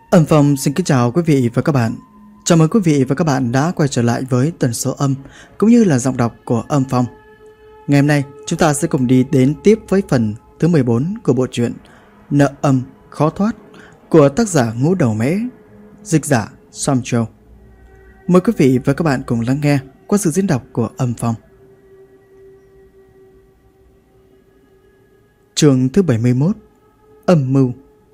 Âm Phong xin kính chào quý vị và các bạn. Chào mừng quý vị và các bạn đã quay trở lại với tần số âm cũng như là giọng đọc của Âm Phong. Ngày hôm nay chúng ta sẽ cùng đi đến tiếp với phần thứ 14 của bộ truyện Nợ Âm Khó Thoát của tác giả Ngũ Đầu Mễ, dịch giả Sam Châu. Mời quý vị và các bạn cùng lắng nghe qua sự diễn đọc của Âm Phong. Chương thứ 71: Âm mưu.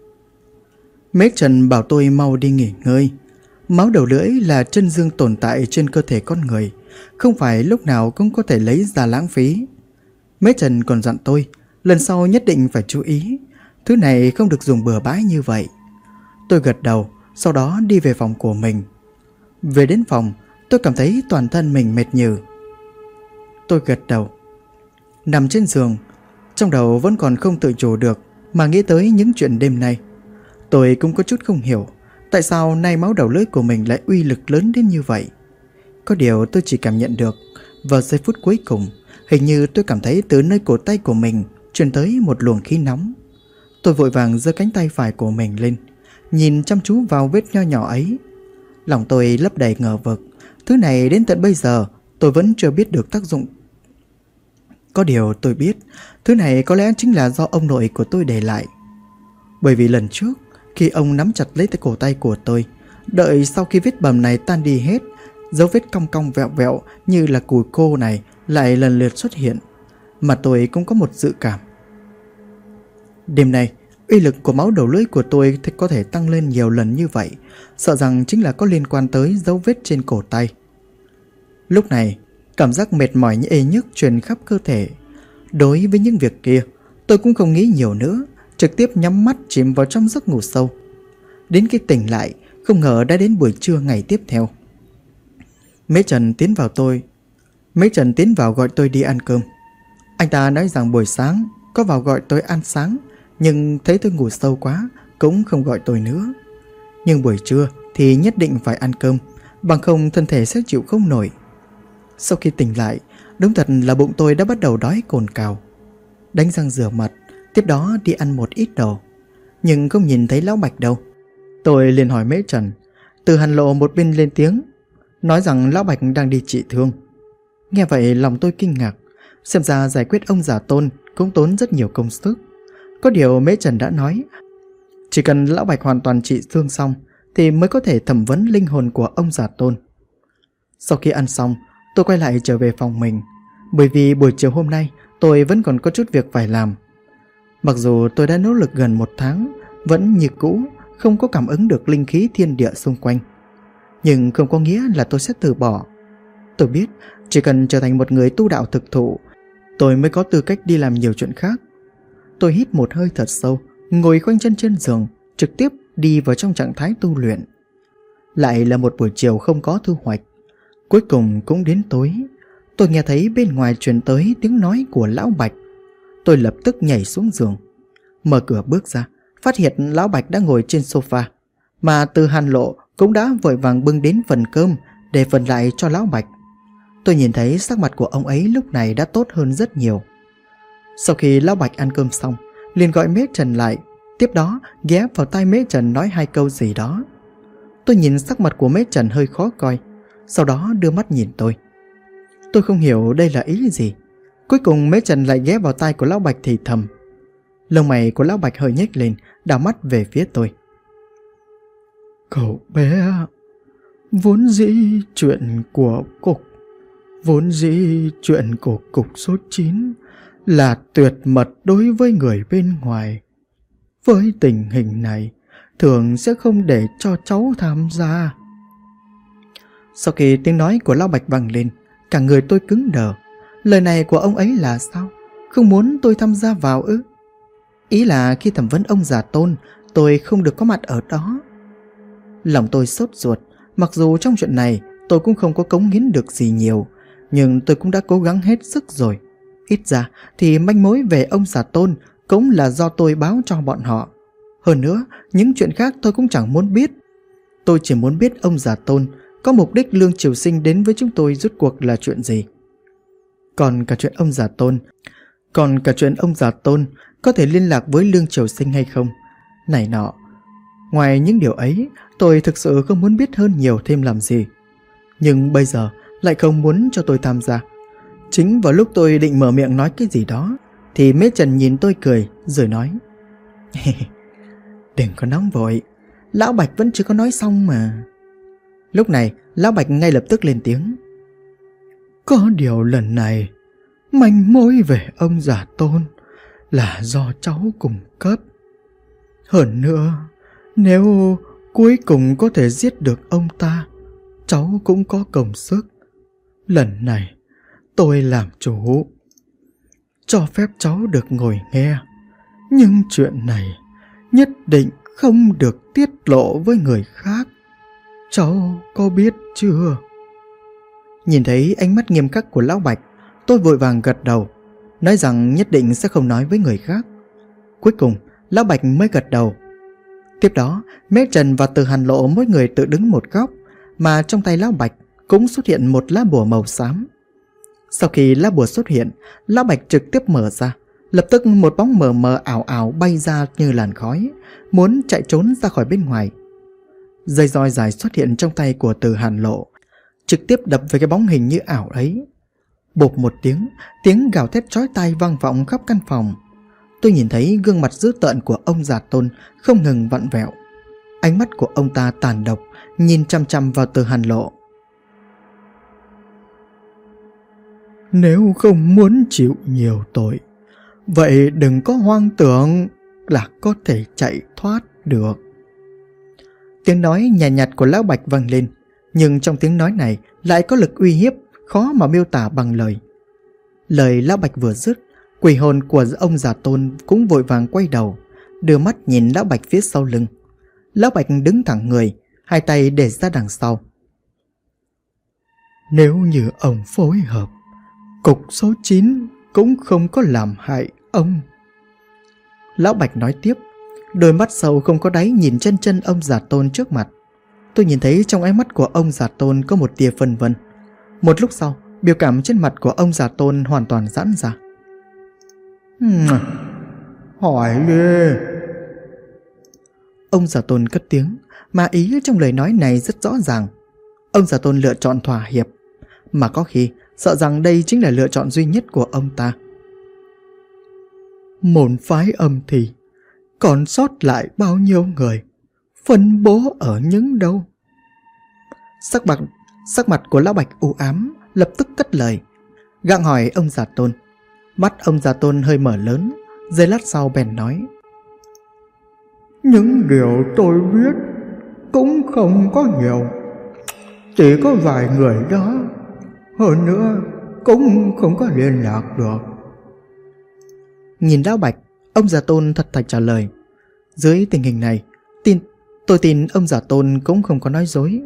Mễ Trần bảo tôi mau đi nghỉ ngơi. Máu đầu lưỡi là chân dương tồn tại trên cơ thể con người, không phải lúc nào cũng có thể lấy ra lãng phí. Mễ Trần còn dặn tôi lần sau nhất định phải chú ý, thứ này không được dùng bừa bãi như vậy. Tôi gật đầu, sau đó đi về phòng của mình. Về đến phòng, tôi cảm thấy toàn thân mình mệt nhừ. Tôi gật đầu, nằm trên giường, trong đầu vẫn còn không tự chủ được mà nghĩ tới những chuyện đêm nay. Tôi cũng có chút không hiểu tại sao nay máu đầu lưỡi của mình lại uy lực lớn đến như vậy. Có điều tôi chỉ cảm nhận được vào giây phút cuối cùng, hình như tôi cảm thấy từ nơi cổ tay của mình truyền tới một luồng khí nóng. Tôi vội vàng giơ cánh tay phải của mình lên, nhìn chăm chú vào vết nho nhỏ ấy. Lòng tôi lấp đầy ngờ vực, thứ này đến tận bây giờ tôi vẫn chưa biết được tác dụng. Có điều tôi biết thứ này có lẽ chính là do ông nội của tôi để lại. Bởi vì lần trước khi ông nắm chặt lấy tay cổ tay của tôi, đợi sau khi vết bầm này tan đi hết, dấu vết cong cong vẹo vẹo như là cùi khô này lại lần lượt xuất hiện, mà tôi cũng có một dự cảm. Đêm nay, uy lực của máu đầu lưỡi của tôi có thể tăng lên nhiều lần như vậy, sợ rằng chính là có liên quan tới dấu vết trên cổ tay. Lúc này, cảm giác mệt mỏi như ê nhức truyền khắp cơ thể. Đối với những việc kia, tôi cũng không nghĩ nhiều nữa, trực tiếp nhắm mắt chìm vào trong giấc ngủ sâu. Đến khi tỉnh lại, không ngờ đã đến buổi trưa ngày tiếp theo. Mễ Trần tiến vào gọi tôi đi ăn cơm. Anh ta nói rằng buổi sáng có vào gọi tôi ăn sáng, nhưng thấy tôi ngủ sâu quá cũng không gọi tôi nữa. Nhưng buổi trưa thì nhất định phải ăn cơm, bằng không thân thể sẽ chịu không nổi. Sau khi tỉnh lại, đúng thật là bụng tôi đã bắt đầu đói cồn cào. Đánh răng rửa mặt, tiếp đó đi ăn một ít đồ, nhưng không nhìn thấy Lão Bạch đâu. Tôi liền hỏi Mễ Trần. Từ Hàn Lộ một bên lên tiếng, nói rằng Lão Bạch đang đi trị thương. Nghe vậy lòng tôi kinh ngạc, xem ra giải quyết ông già Tôn cũng tốn rất nhiều công sức. Có điều Mễ Trần đã nói, chỉ cần Lão Bạch hoàn toàn trị thương xong thì mới có thể thẩm vấn linh hồn của ông già Tôn. Sau khi ăn xong, tôi quay lại trở về phòng mình, bởi vì buổi chiều hôm nay tôi vẫn còn có chút việc phải làm. Mặc dù tôi đã nỗ lực gần 1 tháng, vẫn như cũ không có cảm ứng được linh khí thiên địa xung quanh, nhưng không có nghĩa là tôi sẽ từ bỏ. Tôi biết chỉ cần trở thành một người tu đạo thực thụ, tôi mới có tư cách đi làm nhiều chuyện khác. Tôi hít một hơi thật sâu, ngồi khoanh chân trên giường, trực tiếp đi vào trong trạng thái tu luyện. Lại là một buổi chiều không có thu hoạch. Cuối cùng cũng đến tối, tôi nghe thấy bên ngoài truyền tới tiếng nói của Lão Bạch. Tôi lập tức nhảy xuống giường, mở cửa bước ra, phát hiện Lão Bạch đã ngồi trên sofa, mà Từ Hàn Lộ cũng đã vội vàng bưng đến phần cơm để phần lại cho Lão Bạch. Tôi nhìn thấy sắc mặt của ông ấy lúc này đã tốt hơn rất nhiều. Sau khi Lão Bạch ăn cơm xong, liền gọi Mễ Trần lại, tiếp đó ghé vào tai Mễ Trần nói 2 câu gì đó. Tôi nhìn sắc mặt của Mễ Trần hơi khó coi, sau đó đưa mắt nhìn tôi. Tôi không hiểu đây là ý gì. Cuối cùng Mễ Trần lại ghé vào tai của Lão Bạch thì thầm. Lông mày của Lão Bạch hơi nhếch lên, đảo mắt về phía tôi. Cậu bé, vốn dĩ chuyện của cục số 9 là tuyệt mật đối với người bên ngoài. Với tình hình này, thường sẽ không để cho cháu tham gia. Sau khi tiếng nói của Lão Bạch vang lên, cả người tôi cứng đờ. Lời này của ông ấy là sao? Không muốn tôi tham gia vào ư? Ý là khi thẩm vấn ông già Tôn, tôi không được có mặt ở đó. Lòng tôi sốt ruột. Mặc dù trong chuyện này tôi cũng không có cống hiến được gì nhiều, nhưng tôi cũng đã cố gắng hết sức rồi. Ít ra thì manh mối về ông già Tôn cũng là do tôi báo cho bọn họ. Hơn nữa, những chuyện khác tôi cũng chẳng muốn biết. Tôi chỉ muốn biết ông già Tôn có mục đích Lương Triều Sinh đến với chúng tôi rốt cuộc là chuyện gì. Còn cả chuyện ông già Tôn có thể liên lạc với Lương Triều Sinh hay không, này nọ, Ngoài những điều ấy, tôi thực sự không muốn biết hơn nhiều thêm làm gì. Nhưng bây giờ lại không muốn cho tôi tham gia. Chính vào lúc tôi định mở miệng nói cái gì đó thì Mễ Trần nhìn tôi cười rồi nói: Đừng có nóng vội, Lão Bạch vẫn chưa có nói xong mà. Lúc này Lão Bạch ngay lập tức lên tiếng: Có điều lần này manh mối về ông Giả Tôn là do cháu cung cấp. Hơn nữa, nếu cuối cùng có thể giết được ông ta, cháu cũng có công sức. Lần này tôi làm chủ, cho phép cháu được ngồi nghe. Nhưng chuyện này nhất định không được tiết lộ với người khác. Cháu có biết chưa? Nhìn thấy ánh mắt nghiêm khắc của Lão Bạch, tôi vội vàng gật đầu, nói rằng nhất định sẽ không nói với người khác. Cuối cùng Lão Bạch mới gật đầu. Tiếp đó Mễ Trần và Từ Hàn Lộ mỗi người tự đứng một góc, mà trong tay Lão Bạch cũng xuất hiện một lá bùa màu xám. Sau khi lá bùa xuất hiện, Lão Bạch trực tiếp mở ra. Lập tức một bóng mờ mờ ảo ảo bay ra như làn khói, muốn chạy trốn ra khỏi bên ngoài. Dây roi dài xuất hiện trong tay của Từ Hàn Lộ, trực tiếp đập về cái bóng hình như ảo ấy. Bộp một tiếng gào thét chói tai vang vọng khắp căn phòng. Tôi nhìn thấy gương mặt dữ tợn của ông Giả Tôn không ngừng vặn vẹo. Ánh mắt của ông ta tàn độc, nhìn chăm chăm vào Từ Hàn Lộ. Nếu không muốn chịu nhiều tội, vậy đừng có hoang tưởng là có thể chạy thoát được. Tiếng nói nhàn nhạt của Lão Bạch vang lên, nhưng trong tiếng nói này lại có lực uy hiếp khó mà miêu tả bằng lời. Lời Lão Bạch vừa dứt, quỷ hồn của ông Giả Tôn cũng vội vàng quay đầu, đưa mắt nhìn Lão Bạch phía sau lưng. Lão Bạch đứng thẳng người, hai tay để ra đằng sau. Nếu như ông phối hợp, cục số 9 cũng không có làm hại ông. Lão Bạch nói tiếp, đôi mắt sâu không có đáy nhìn chân chân ông Giả Tôn trước mặt. Tôi nhìn thấy trong ánh mắt của ông Giả Tôn có một tia phân vân. Một lúc sau, biểu cảm trên mặt của ông Giả Tôn hoàn toàn giãn ra. Hỏi đi. Ông Giả Tôn cất tiếng, mà ý trong lời nói này rất rõ ràng. Ông Giả Tôn lựa chọn thỏa hiệp, mà có khi sợ rằng đây chính là lựa chọn duy nhất của ông ta. Môn phái âm thì còn sót lại bao nhiêu người, phân bố ở những đâu? Sắc mặt của Lão Bạch u ám, lập tức cất lời, gặng hỏi ông Giả Tôn. Mắt ông Giả Tôn hơi mở lớn, giây lát sau bèn nói: Những điều tôi biết cũng không có nhiều, chỉ có vài người đó. Hơn nữa cũng không có liên lạc được. Nhìn Lão Bạch, ông Giả Tôn thật thà trả lời. Dưới tình hình này, tôi tin ông Giả Tôn cũng không có nói dối.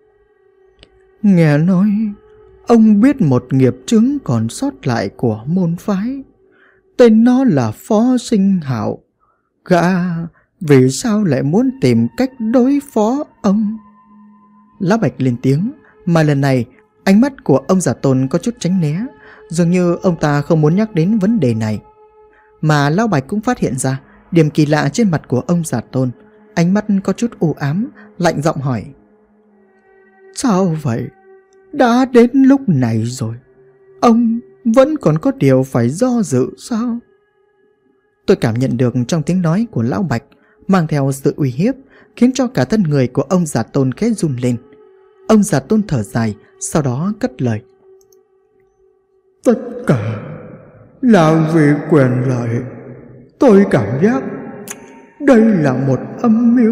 Nghe nói ông biết một nghiệp chứng còn sót lại của môn phái, tên nó là Phó Sinh Hạo. Gã vì sao lại muốn tìm cách đối phó ông? Lão Bạch lên tiếng, mà lần này ánh mắt của ông Giả Tôn có chút tránh né, dường như ông ta không muốn nhắc đến vấn đề này. Mà Lão Bạch cũng phát hiện ra điểm kỳ lạ trên mặt của ông Giả Tôn, ánh mắt có chút u ám, lạnh giọng hỏi: Sao vậy? Đã đến lúc này rồi, ông vẫn còn có điều phải do dự sao? Tôi cảm nhận được trong tiếng nói của Lão Bạch mang theo sự uy hiếp, khiến cho cả thân người của ông Giả Tôn khẽ run lên. Ông Giả Tôn thở dài, sau đó cất lời: Tất cả là vì quyền lợi. Tôi cảm giác đây là một âm mưu.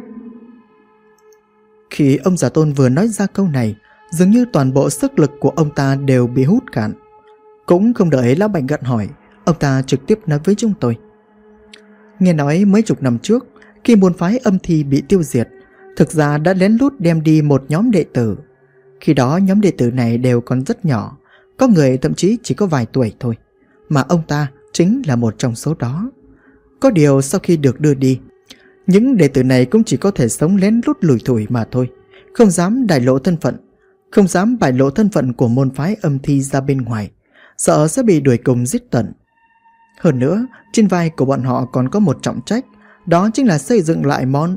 Khi ông Giả Tôn vừa nói ra câu này, dường như toàn bộ sức lực của ông ta đều bị hút cạn. Cũng không đợi Lão Bạch gặng hỏi, ông ta trực tiếp nói với chúng tôi: Nghe nói mấy chục năm trước, khi môn phái âm thi bị tiêu diệt, thực ra đã lén lút đem đi một nhóm đệ tử. Khi đó nhóm đệ tử này đều còn rất nhỏ, có người thậm chí chỉ có vài tuổi thôi, mà ông ta chính là một trong số đó. Có điều sau khi được đưa đi, những đệ tử này cũng chỉ có thể sống lén lút lủi thủi mà thôi, không dám bại lộ thân phận của môn phái âm thi ra bên ngoài, sợ sẽ bị đuổi cùng giết tận. Hơn nữa, trên vai của bọn họ còn có một trọng trách, đó chính là xây dựng lại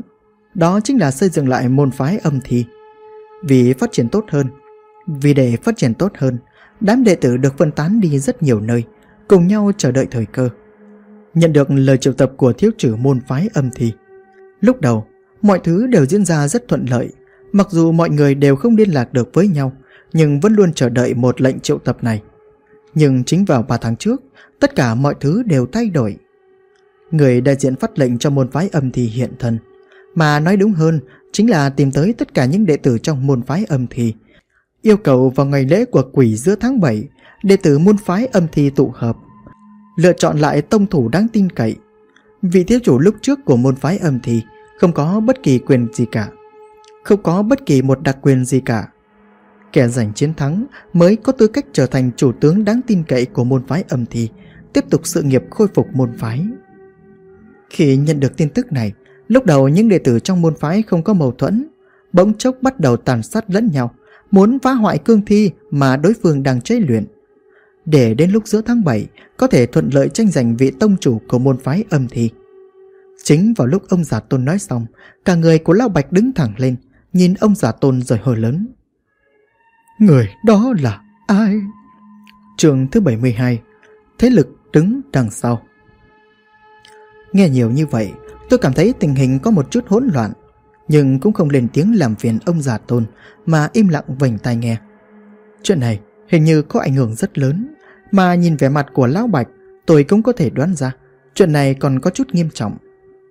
đó chính là xây dựng lại môn phái Âm Thi. Vì để phát triển tốt hơn, đám đệ tử được phân tán đi rất nhiều nơi, cùng nhau chờ đợi thời cơ. Nhận được lời triệu tập của thiếu chủ môn phái Âm Thi, lúc đầu mọi thứ đều diễn ra rất thuận lợi. Mặc dù mọi người đều không liên lạc được với nhau, nhưng vẫn luôn chờ đợi một lệnh triệu tập này. Nhưng chính vào 3 tháng trước, tất cả mọi thứ đều thay đổi. Người đại diện phát lệnh cho môn phái Âm Thi hiện thân, mà nói đúng hơn chính là tìm tới tất cả những đệ tử trong môn phái Âm Thi, yêu cầu vào ngày lễ của quỷ giữa tháng 7, đệ tử môn phái Âm Thi tụ hợp, lựa chọn lại tông thủ đáng tin cậy. Vị thiếu chủ lúc trước của môn phái Âm Thi không có bất kỳ quyền gì cả, không có bất kỳ một đặc quyền gì cả. Kẻ giành chiến thắng mới có tư cách trở thành chủ tướng đáng tin cậy của môn phái Âm Thi, tiếp tục sự nghiệp khôi phục môn phái. Khi nhận được tin tức này, lúc đầu những đệ tử trong môn phái không có mâu thuẫn, bỗng chốc bắt đầu tàn sát lẫn nhau, muốn phá hoại cương thi mà đối phương đang chế luyện, để đến lúc giữa tháng 7 có thể thuận lợi tranh giành vị tông chủ của môn phái Âm Thi. Chính vào lúc ông Giả Tôn nói xong, cả người của Lão Bạch đứng thẳng lên, nhìn ông Giả Tôn rồi hô lớn: Người đó là ai? Chương thứ 72, thế lực đứng đằng sau. Nghe nhiều như vậy, tôi cảm thấy tình hình có một chút hỗn loạn, nhưng cũng không lên tiếng làm phiền ông Giả Tôn, mà im lặng vành tai nghe. Chuyện này hình như có ảnh hưởng rất lớn, mà nhìn vẻ mặt của Lão Bạch, tôi cũng có thể đoán ra chuyện này còn có chút nghiêm trọng.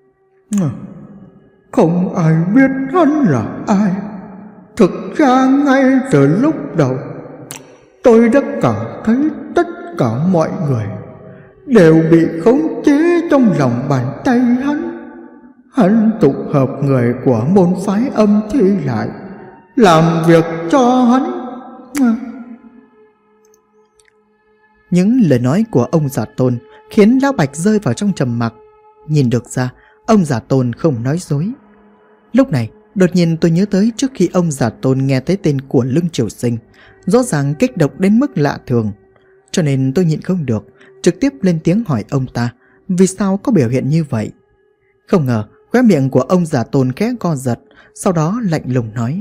Không ai biết hắn là ai. Thực ra ngay từ lúc đầu, tôi đã cảm thấy tất cả mọi người đều bị khống chế trong lòng bàn tay hắn. Hắn tụ hợp người của môn phái Âm Thi lại, làm việc cho hắn. Những lời nói của ông Giả Tôn khiến Lão Bạch rơi vào trong trầm mặc. Nhìn được ra ông Giả Tôn không nói dối. Lúc này đột nhiên tôi nhớ tới trước khi ông Giả Tôn nghe thấy tên của Lương Triều Sinh, rõ ràng kích động đến mức lạ thường, cho nên tôi nhịn không được, trực tiếp lên tiếng hỏi ông ta vì sao có biểu hiện như vậy. Không ngờ khóe miệng của ông Giả Tôn khẽ co giật, sau đó lạnh lùng nói: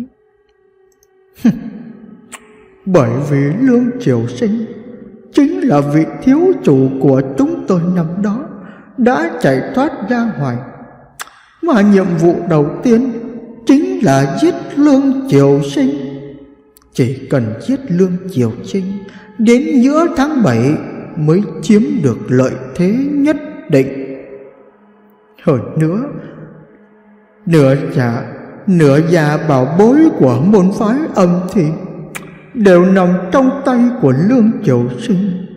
Bởi vì Lương Triều Sinh chính là vị thiếu chủ của chúng tôi năm đó đã chạy thoát ra ngoài, mà nhiệm vụ đầu tiên chính là giết Lương Triều Sinh. Chỉ cần giết Lương Triều Sinh đến giữa tháng 7 mới chiếm được lợi thế nhất định. Hơn nữa, nửa già bảo bối của môn phái Âm Thi đều nằm trong tay của Lương Triều Sinh.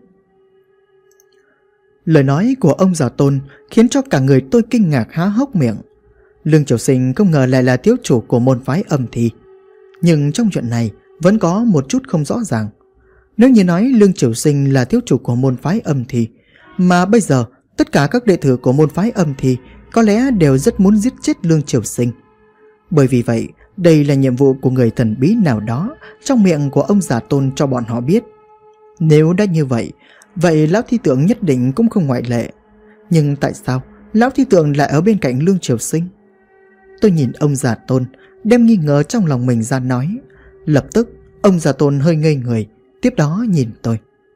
Lời nói của ông Giả Tôn khiến cho cả người tôi kinh ngạc há hốc miệng. Lương Triều Sinh không ngờ lại là thiếu chủ của môn phái Âm Thi, nhưng trong chuyện này vẫn có một chút không rõ ràng. Nếu như nói Lương Triều Sinh là thiếu chủ của môn phái Âm Thi, mà bây giờ tất cả các đệ tử của môn phái Âm Thi có lẽ đều rất muốn giết chết Lương Triều Sinh. Bởi vì vậy, đây là nhiệm vụ của người thần bí nào đó trong miệng của ông Giả Tôn cho bọn họ biết. Nếu đã như vậy, vậy Lão Thi Tượng nhất định cũng không ngoại lệ. Nhưng tại sao Lão Thi Tượng lại ở bên cạnh Lương Triều Sinh? Tôi nhìn ông Giả Tôn, đem nghi ngờ trong lòng mình ra nói. Lập tức ông Giả Tôn hơi ngây người, tiếp đó nhìn tôi: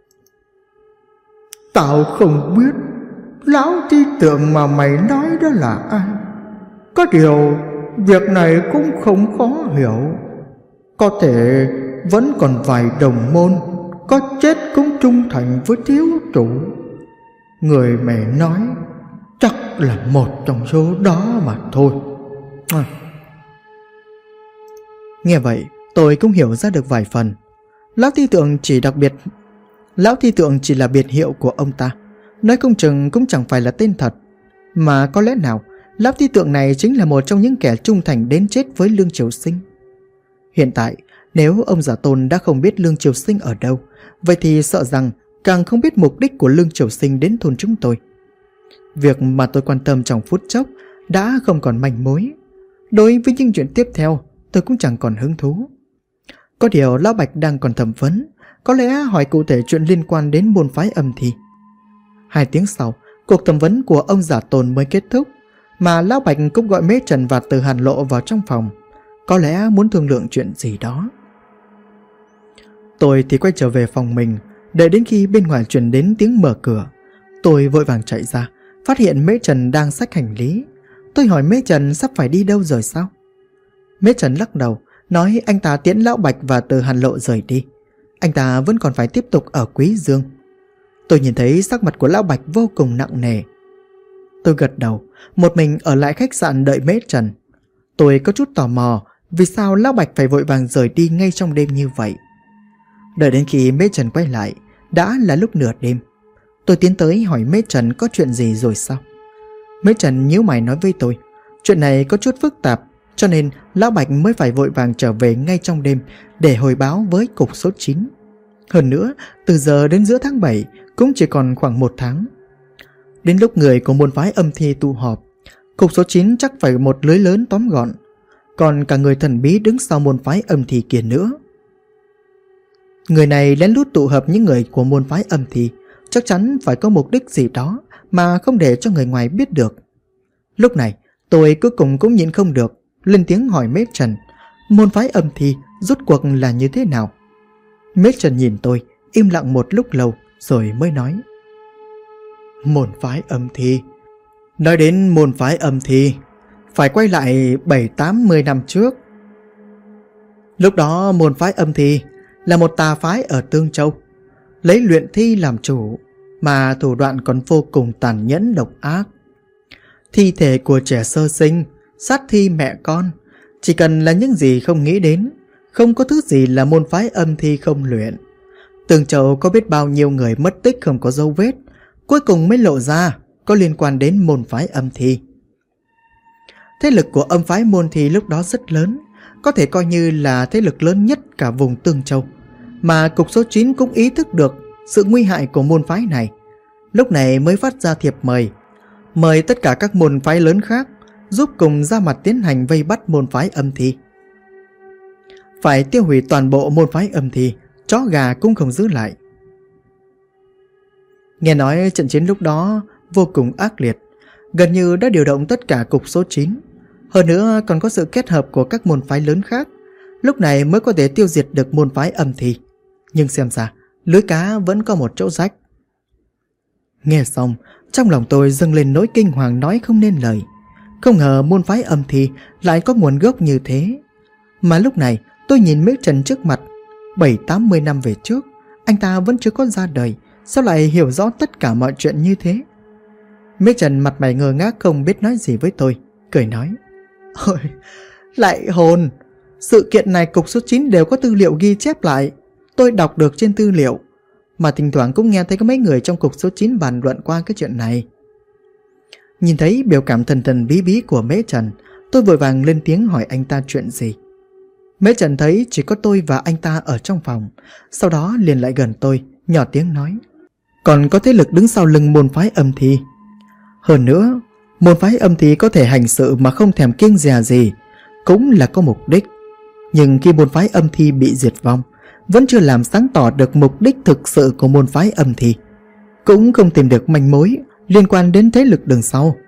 Tao không biết Lão Thi Tượng mà mày nói đó là ai. Có điều việc này cũng không khó hiểu. Có thể vẫn còn vài đồng môn có chết cũng trung thành với thiếu chủ. Người mày nói chắc là một trong số đó mà thôi. Nghe vậy tôi cũng hiểu ra được vài phần. Lão Thi Tượng chỉ là biệt hiệu của ông ta, nói không chừng cũng chẳng phải là tên thật. Mà có lẽ nào Lão Thi Tượng này chính là một trong những kẻ trung thành đến chết với Lương Triều Sinh. Hiện tại nếu ông Giả Tôn đã không biết Lương Triều Sinh ở đâu, vậy thì sợ rằng càng không biết mục đích của Lương Triều Sinh đến thôn chúng tôi. Việc mà tôi quan tâm trong phút chốc đã không còn manh mối. Đối với những chuyện tiếp theo, tôi cũng chẳng còn hứng thú. Có điều Lão Bạch đang còn thẩm vấn, có lẽ hỏi cụ thể chuyện liên quan đến môn phái Âm Thi. 2 tiếng sau, cuộc thẩm vấn của ông Giả Tôn mới kết thúc. mà Lão Bạch cũng gọi Mễ Trần và Từ Hàn Lộ vào trong phòng, có lẽ muốn thương lượng chuyện gì đó. Tôi thì quay trở về phòng mình, đợi đến khi bên ngoài truyền đến tiếng mở cửa. Tôi vội vàng chạy ra, phát hiện Mễ Trần đang xách hành lý. Tôi hỏi Mễ Trần sắp phải đi đâu rồi sao? Mễ Trần lắc đầu, nói anh ta tiễn Lão Bạch và Từ Hàn Lộ rời đi. Anh ta vẫn còn phải tiếp tục ở Quý Dương. Tôi nhìn thấy sắc mặt của Lão Bạch vô cùng nặng nề. Tôi gật đầu, một mình ở lại khách sạn đợi Mễ Trần. Tôi có chút tò mò vì sao Lão Bạch phải vội vàng rời đi ngay trong đêm như vậy. Đợi đến khi Mễ Trần quay lại, đã là lúc nửa đêm. Tôi tiến tới hỏi Mễ Trần có chuyện gì rồi sao. Mễ Trần nhíu mày nói với tôi, chuyện này có chút phức tạp, cho nên Lão Bạch mới phải vội vàng trở về ngay trong đêm để hồi báo với cục số 9. Hơn nữa, từ giờ đến giữa tháng 7 cũng chỉ còn khoảng 1 tháng. Đến lúc người của môn phái âm thi tụ họp, cục số 9 chắc phải một lưới lớn tóm gọn. Còn cả người thần bí đứng sau môn phái âm thi kia nữa. Người này lén lút tụ hợp những người của môn phái âm thi, chắc chắn phải có mục đích gì đó mà không để cho người ngoài biết được. Lúc này tôi cuối cùng cũng nhịn không được, lên tiếng hỏi Mễ Trần, môn phái âm thi rốt cuộc là như thế nào? Mễ Trần nhìn tôi, im lặng một lúc lâu rồi mới nói, môn phái âm thi. Nói đến môn phái âm thi, phải quay lại 7-80 năm trước. Lúc đó môn phái âm thi là một tà phái ở Tương Châu, lấy luyện thi làm chủ, mà thủ đoạn còn vô cùng tàn nhẫn độc ác. Thi thể của trẻ sơ sinh, sát thi mẹ con, chỉ cần là những gì không nghĩ đến, không có thứ gì là môn phái âm thi không luyện. Tương Châu có biết bao nhiêu người mất tích không có dấu vết, cuối cùng mới lộ ra có liên quan đến môn phái âm thi. Thế lực của âm phái môn thi lúc đó rất lớn, có thể coi như là thế lực lớn nhất cả vùng Tương Châu. Mà cục số 9 cũng ý thức được sự nguy hại của môn phái này, lúc này mới phát ra thiệp mời tất cả các môn phái lớn khác giúp cùng ra mặt tiến hành vây bắt môn phái âm thi. Phải tiêu hủy toàn bộ môn phái âm thi, chó gà cũng không giữ lại. Nghe nói trận chiến lúc đó vô cùng ác liệt, gần như đã điều động tất cả cục số 9. Hơn nữa còn có sự kết hợp của các môn phái lớn khác, lúc này mới có thể tiêu diệt được môn phái âm thi. Nhưng xem ra lưới cá vẫn có một chỗ rách. Nghe xong, trong lòng tôi dâng lên nỗi kinh hoàng nói không nên lời. Không ngờ môn phái âm thi lại có nguồn gốc như thế. Mà lúc này tôi nhìn Mễ Trần trước mặt, 7-80 năm về trước, anh ta vẫn chưa có ra đời, sao lại hiểu rõ tất cả mọi chuyện như thế? Mễ Trần mặt mày ngơ ngác không biết nói gì với tôi, cười nói, ôi, lại hồn, sự kiện này cục số 9 đều có tư liệu ghi chép lại, tôi đọc được trên tư liệu, mà thỉnh thoảng cũng nghe thấy có mấy người trong cục số 9 bàn luận qua cái chuyện này. Nhìn thấy biểu cảm thần thần bí bí của Mễ Trần, tôi vội vàng lên tiếng hỏi anh ta chuyện gì. Mễ Trần thấy chỉ có tôi và anh ta ở trong phòng, sau đó liền lại gần tôi, nhỏ tiếng nói, còn có thế lực đứng sau lưng môn phái âm thi. Hơn nữa, môn phái âm thi có thể hành sự mà không thèm kiêng dè gì, cũng là có mục đích. Nhưng khi môn phái âm thi bị diệt vong, vẫn chưa làm sáng tỏ được mục đích thực sự của môn phái âm thi, cũng không tìm được manh mối liên quan đến thế lực đằng sau.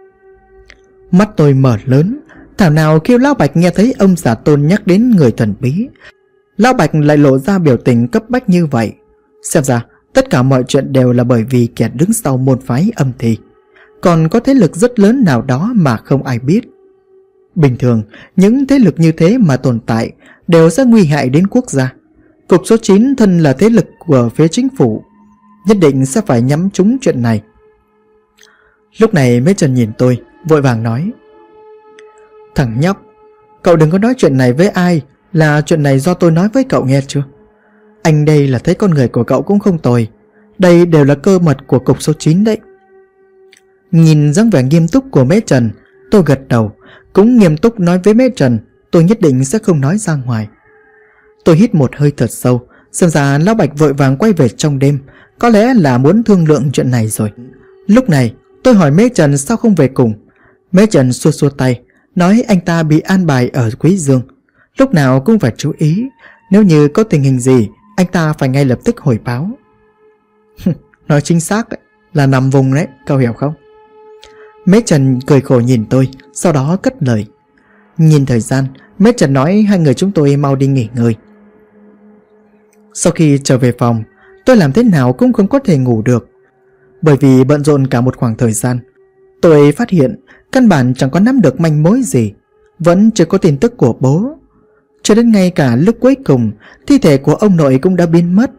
Mắt tôi mở lớn, thảo nào khi Lão Bạch nghe thấy ông giả Tôn nhắc đến người thần bí, Lão Bạch lại lộ ra biểu tình cấp bách như vậy. Xem ra tất cả mọi chuyện đều là bởi vì kẻ đứng sau môn phái âm thi còn có thế lực rất lớn nào đó mà không ai biết. Bình thường, những thế lực như thế mà tồn tại đều sẽ nguy hại đến quốc gia. Cục số 9 thân là thế lực của phía chính phủ, nhất định sẽ phải nhắm trúng chuyện này. Lúc này Mễ Trần nhìn tôi, vội vàng nói, thằng nhóc, cậu đừng có nói chuyện này với ai, là chuyện này do tôi nói với cậu nghe chưa? Anh đây là thấy con người của cậu cũng không tồi, đây đều là cơ mật của cục số 9 đấy. Nhìn dáng vẻ nghiêm túc của Mễ Trần, tôi gật đầu, cũng nghiêm túc nói với Mễ Trần tôi nhất định sẽ không nói ra ngoài. Tôi hít một hơi thật sâu, xem ra Lão Bạch vội vàng quay về trong đêm, có lẽ là muốn thương lượng chuyện này rồi. Lúc này tôi hỏi Mễ Trần sao không về cùng. Mễ Trần xua xua tay, nói anh ta bị an bài ở Quý Dương, lúc nào cũng phải chú ý, nếu như có tình hình gì anh ta phải ngay lập tức hồi báo. Nói chính xác đấy, là nằm vùng đấy, cậu hiểu không? Mễ Trần cười khổ nhìn tôi, sau đó cất lời. Nhìn thời gian, Mễ Trần nói hai người chúng tôi mau đi nghỉ ngơi. Sau khi trở về phòng, tôi làm thế nào cũng không có thể ngủ được. Bởi vì bận rộn cả một khoảng thời gian, tôi phát hiện căn bản chẳng có nắm được manh mối gì. Vẫn chưa có tin tức của bố. Cho đến ngay cả lúc cuối cùng, thi thể của ông nội cũng đã biến mất.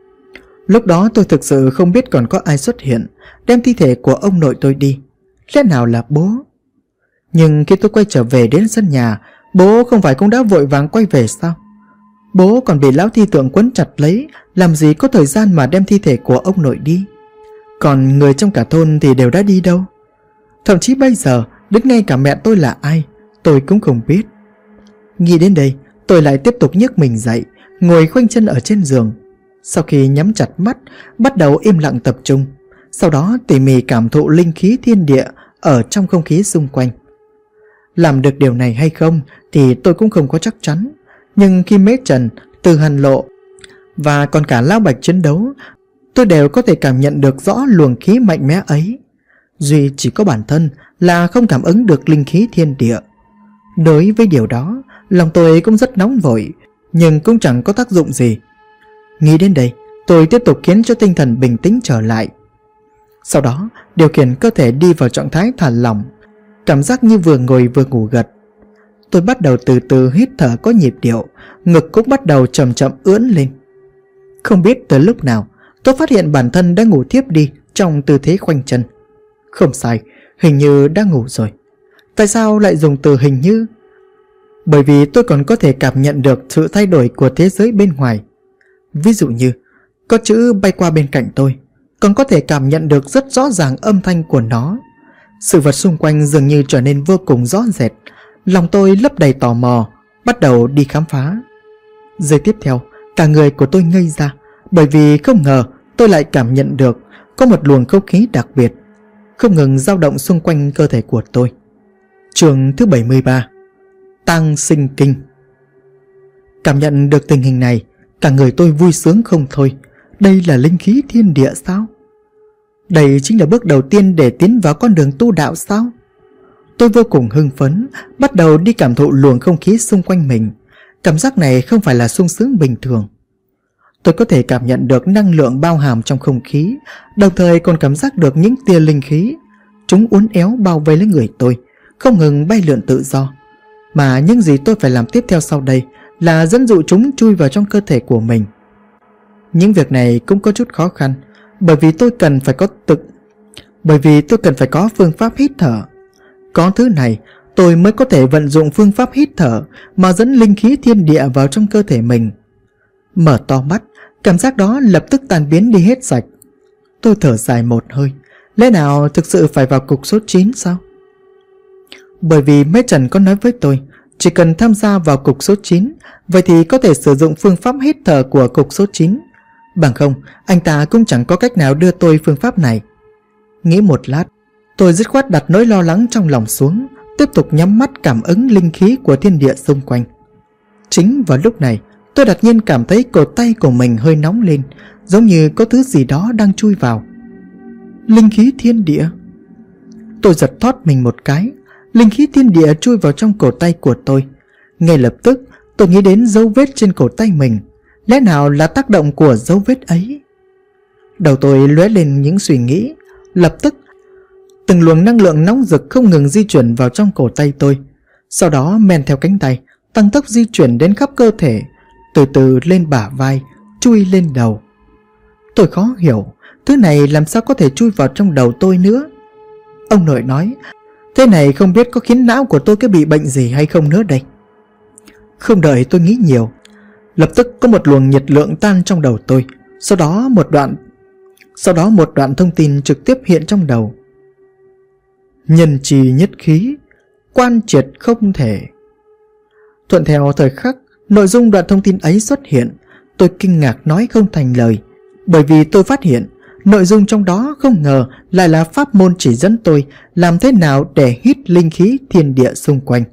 Lúc đó tôi thực sự không biết còn có ai xuất hiện đem thi thể của ông nội tôi đi. Lẽ nào là bố? Nhưng khi tôi quay trở về đến sân nhà, bố không phải cũng đã vội vàng quay về sao? Bố còn bị lão thi tượng quấn chặt lấy, làm gì có thời gian mà đem thi thể của ông nội đi. Còn người trong cả thôn thì đều đã đi đâu? Thậm chí bây giờ, đến ngay cả mẹ tôi là ai, tôi cũng không biết. Nghĩ đến đây, tôi lại tiếp tục nhấc mình dậy, ngồi khoanh chân ở trên giường. Sau khi nhắm chặt mắt, bắt đầu im lặng tập trung. Sau đó tỉ mỉ cảm thụ linh khí thiên địa ở trong không khí xung quanh. Làm được điều này hay không thì tôi cũng không có chắc chắn. Nhưng khi Mễ Trần, Từ Hàn Lộ và còn cả Lão Bạch chiến đấu, tôi đều có thể cảm nhận được rõ luồng khí mạnh mẽ ấy. Duy chỉ có bản thân là không cảm ứng được linh khí thiên địa. Đối với điều đó, lòng tôi cũng rất nóng vội, nhưng cũng chẳng có tác dụng gì. Nghĩ đến đây, tôi tiếp tục khiến cho tinh thần bình tĩnh trở lại. Sau đó, điều khiển cơ thể đi vào trạng thái thả lỏng, cảm giác như vừa ngồi vừa ngủ gật. Tôi bắt đầu từ từ hít thở có nhịp điệu, ngực cũng bắt đầu chậm chậm ưỡn lên. Không biết từ lúc nào, tôi phát hiện bản thân đã ngủ thiếp đi trong tư thế khoanh chân. Không sai, hình như đã ngủ rồi. Tại sao lại dùng từ hình như? Bởi vì tôi còn có thể cảm nhận được sự thay đổi của thế giới bên ngoài. Ví dụ như, có chữ bay qua bên cạnh tôi, còn có thể cảm nhận được rất rõ ràng âm thanh của nó. Sự vật xung quanh dường như trở nên vô cùng rõ rệt. Lòng tôi lấp đầy tò mò, bắt đầu đi khám phá. Giây tiếp theo, cả người của tôi ngây ra, bởi vì không ngờ tôi lại cảm nhận được có một luồng không khí đặc biệt không ngừng dao động xung quanh cơ thể của tôi. Chương thứ 73, Tang Sinh Kinh. Cảm nhận được tình hình này, cả người tôi vui sướng không thôi. Đây là linh khí thiên địa sao? Đây chính là bước đầu tiên để tiến vào con đường tu đạo sao? Tôi vô cùng hưng phấn, bắt đầu đi cảm thụ luồng không khí xung quanh mình. Cảm giác này không phải là sung sướng bình thường. Tôi có thể cảm nhận được năng lượng bao hàm trong không khí, đồng thời còn cảm giác được những tia linh khí. Chúng uốn éo bao vây lấy người tôi, không ngừng bay lượn tự do. Mà những gì tôi phải làm tiếp theo sau đây là dẫn dụ chúng chui vào trong cơ thể của mình. Những việc này cũng có chút khó khăn, bởi vì tôi cần phải có phương pháp hít thở. Có thứ này, tôi mới có thể vận dụng phương pháp hít thở mà dẫn linh khí thiên địa vào trong cơ thể mình. Mở to mắt, cảm giác đó lập tức tan biến đi hết sạch. Tôi thở dài một hơi. Lẽ nào thực sự phải vào cục số 9 sao? Bởi vì Mễ Trần có nói với tôi, chỉ cần tham gia vào cục số 9, vậy thì có thể sử dụng phương pháp hít thở của cục số 9. Bằng không, anh ta cũng chẳng có cách nào đưa tôi phương pháp này. Nghĩ một lát, tôi dứt khoát đặt nỗi lo lắng trong lòng xuống, tiếp tục nhắm mắt cảm ứng linh khí của thiên địa xung quanh. Chính vào lúc này, tôi đột nhiên cảm thấy cổ tay của mình hơi nóng lên, giống như có thứ gì đó đang chui vào. Linh khí thiên địa. Tôi giật thót mình một cái. Linh khí thiên địa chui vào trong cổ tay của tôi. Ngay lập tức tôi nghĩ đến dấu vết trên cổ tay mình. Lẽ nào là tác động của dấu vết ấy? Đầu tôi lóe lên những suy nghĩ. Lập tức từng luồng năng lượng nóng rực không ngừng di chuyển vào trong cổ tay tôi. Sau đó men theo cánh tay, tăng tốc di chuyển đến khắp cơ thể, từ từ lên bả vai, chui lên đầu. Tôi khó hiểu, thứ này làm sao có thể chui vào trong đầu tôi nữa. Ông nội nói, thế này không biết có khiến não của tôi cái bị bệnh gì hay không nữa đây. Không đợi tôi nghĩ nhiều, lập tức có một luồng nhiệt lượng tan trong đầu tôi. Sau đó một đoạn thông tin trực tiếp hiện trong đầu. Nhân trì nhất khí, quan triệt không thể. Thuận theo thời khắc, nội dung đoạn thông tin ấy xuất hiện. Tôi kinh ngạc nói không thành lời, bởi vì tôi phát hiện nội dung trong đó không ngờ lại là pháp môn chỉ dẫn tôi làm thế nào để hít linh khí thiên địa xung quanh.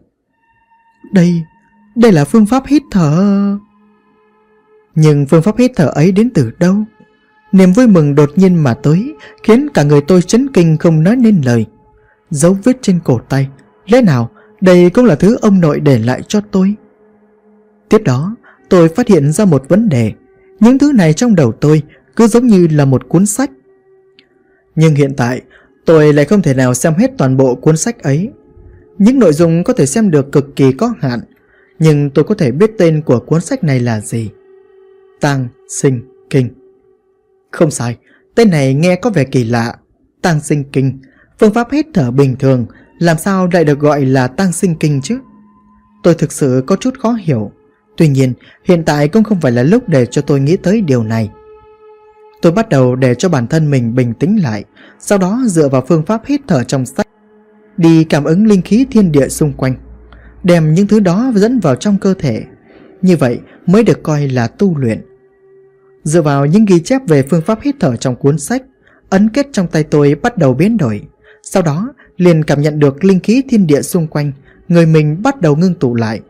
Đây là phương pháp hít thở. Nhưng phương pháp hít thở ấy đến từ đâu? Niềm vui mừng đột nhiên mà tới khiến cả người tôi chấn kinh không nói nên lời. dấu vết trên cổ tay. Lẽ nào đây cũng là thứ ông nội để lại cho tôi? Tiếp đó tôi phát hiện ra một vấn đề. Những thứ này trong đầu tôi cứ giống như là một cuốn sách. Nhưng hiện tại tôi lại không thể nào xem hết toàn bộ cuốn sách ấy. Những nội dung có thể xem được cực kỳ có hạn, nhưng tôi có thể biết tên của cuốn sách này là gì. Tang Sinh Kinh. Không sai, tên này nghe có vẻ kỳ lạ. Tang Sinh Kinh, phương pháp hít thở bình thường, làm sao lại được gọi là Tang Sinh Kinh chứ? Tôi thực sự có chút khó hiểu. Tuy nhiên, hiện tại cũng không phải là lúc để cho tôi nghĩ tới điều này. Tôi bắt đầu để cho bản thân mình bình tĩnh lại, sau đó dựa vào phương pháp hít thở trong sách, đi cảm ứng linh khí thiên địa xung quanh, đem những thứ đó dẫn vào trong cơ thể. Như vậy mới được coi là tu luyện. Dựa vào những ghi chép về phương pháp hít thở trong cuốn sách, ấn kết trong tay tôi bắt đầu biến đổi. Sau đó liền cảm nhận được linh khí thiên địa xung quanh, người mình bắt đầu ngưng tụ lại.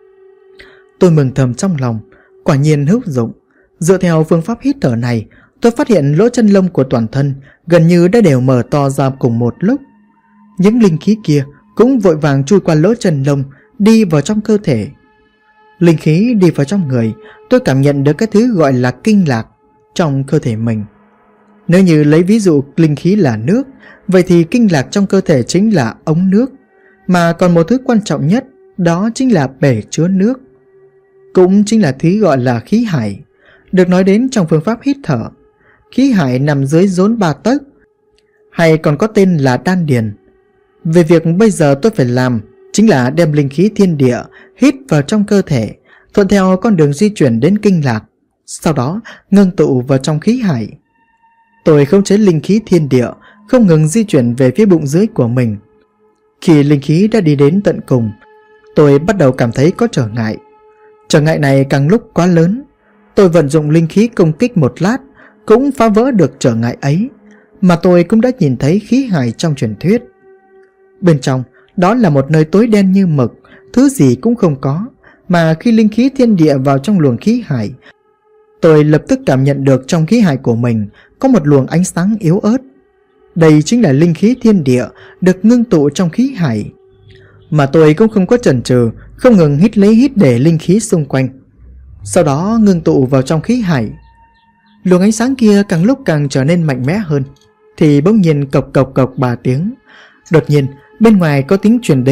Tôi mừng thầm trong lòng, quả nhiên hữu dụng. Dựa theo phương pháp hít thở này, tôi phát hiện lỗ chân lông của toàn thân gần như đã đều mở to ra cùng một lúc. Những linh khí kia cũng vội vàng chui qua lỗ chân lông, đi vào trong cơ thể. Linh khí đi vào trong người, tôi cảm nhận được cái thứ gọi là kinh lạc trong cơ thể mình. Nếu như lấy ví dụ linh khí là nước, vậy thì kinh lạc trong cơ thể chính là ống nước. Mà còn một thứ quan trọng nhất, đó chính là bể chứa nước, cũng chính là thứ gọi là khí hải, được nói đến trong phương pháp hít thở. Khí hải nằm dưới rốn 3 tấc, hay còn có tên là đan điền. Về việc bây giờ tôi phải làm chính là đem linh khí thiên địa hít vào trong cơ thể, thuận theo con đường di chuyển đến kinh lạc, sau đó ngưng tụ vào trong khí hải. Tôi khống chế linh khí thiên địa không ngừng di chuyển về phía bụng dưới của mình. Khi linh khí đã đi đến tận cùng, tôi bắt đầu cảm thấy có trở ngại. Trở ngại này càng lúc quá lớn. Tôi vận dụng linh khí công kích một lát cũng phá vỡ được trở ngại ấy, mà tôi cũng đã nhìn thấy khí hải trong truyền thuyết. Bên trong đó là một nơi tối đen như mực, thứ gì cũng không có. Mà khi linh khí thiên địa vào trong luồng khí hải, tôi lập tức cảm nhận được trong khí hải của mình có một luồng ánh sáng yếu ớt. Đây chính là linh khí thiên địa được ngưng tụ trong khí hải. Mà tôi cũng không có chần chừ, không ngừng hít lấy hít để linh khí xung quanh, sau đó ngưng tụ vào trong khí hải. Luồng ánh sáng kia càng lúc càng trở nên mạnh mẽ hơn, thì bỗng nhiên cộc cộc cộc 3 tiếng. Đột nhiên bên ngoài có tiếng truyền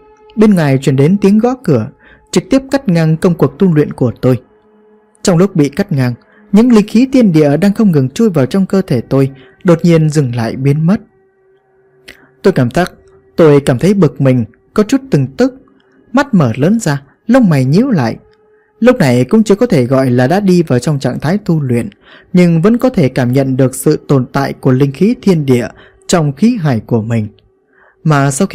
đến tiếng gõ cửa, trực tiếp cắt ngang công cuộc tu luyện của tôi. Trong lúc bị cắt ngang, những linh khí thiên địa đang không ngừng chui vào trong cơ thể tôi đột nhiên dừng lại biến mất. Tôi cảm thấy bực mình, có chút từng tức, mắt mở lớn ra, lông mày nhíu lại. Lúc này cũng chưa có thể gọi là đã đi vào trong trạng thái tu luyện, nhưng vẫn có thể cảm nhận được sự tồn tại của linh khí thiên địa trong khí hải của mình. Mà sau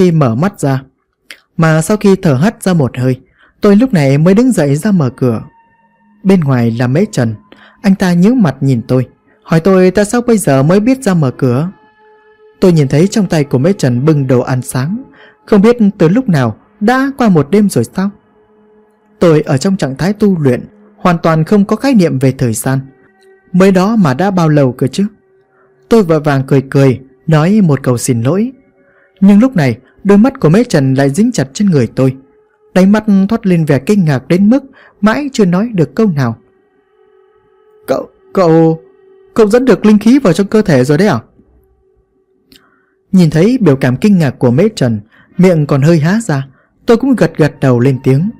khi thở hắt ra một hơi, tôi lúc này mới đứng dậy ra mở cửa. Bên ngoài là Mễ Trần. Anh ta nhíu mặt nhìn tôi, hỏi tôi tại sao bây giờ mới biết ra mở cửa. Tôi nhìn thấy trong tay của Mễ Trần bưng đồ ăn sáng, không biết từ lúc nào đã qua một đêm rồi sao. Tôi ở trong trạng thái tu luyện, hoàn toàn không có khái niệm về thời gian. Mới đó mà đã bao lâu cơ chứ. Tôi vội vàng cười nói một câu xin lỗi. Nhưng lúc này đôi mắt của Mễ Trần lại dính chặt trên người tôi, đáy mắt thoát lên vẻ kinh ngạc đến mức mãi chưa nói được câu nào. Cậu dẫn được linh khí vào trong cơ thể rồi đấy à? Nhìn thấy biểu cảm kinh ngạc của Mễ Trần, miệng còn hơi há ra, tôi cũng gật đầu lên tiếng.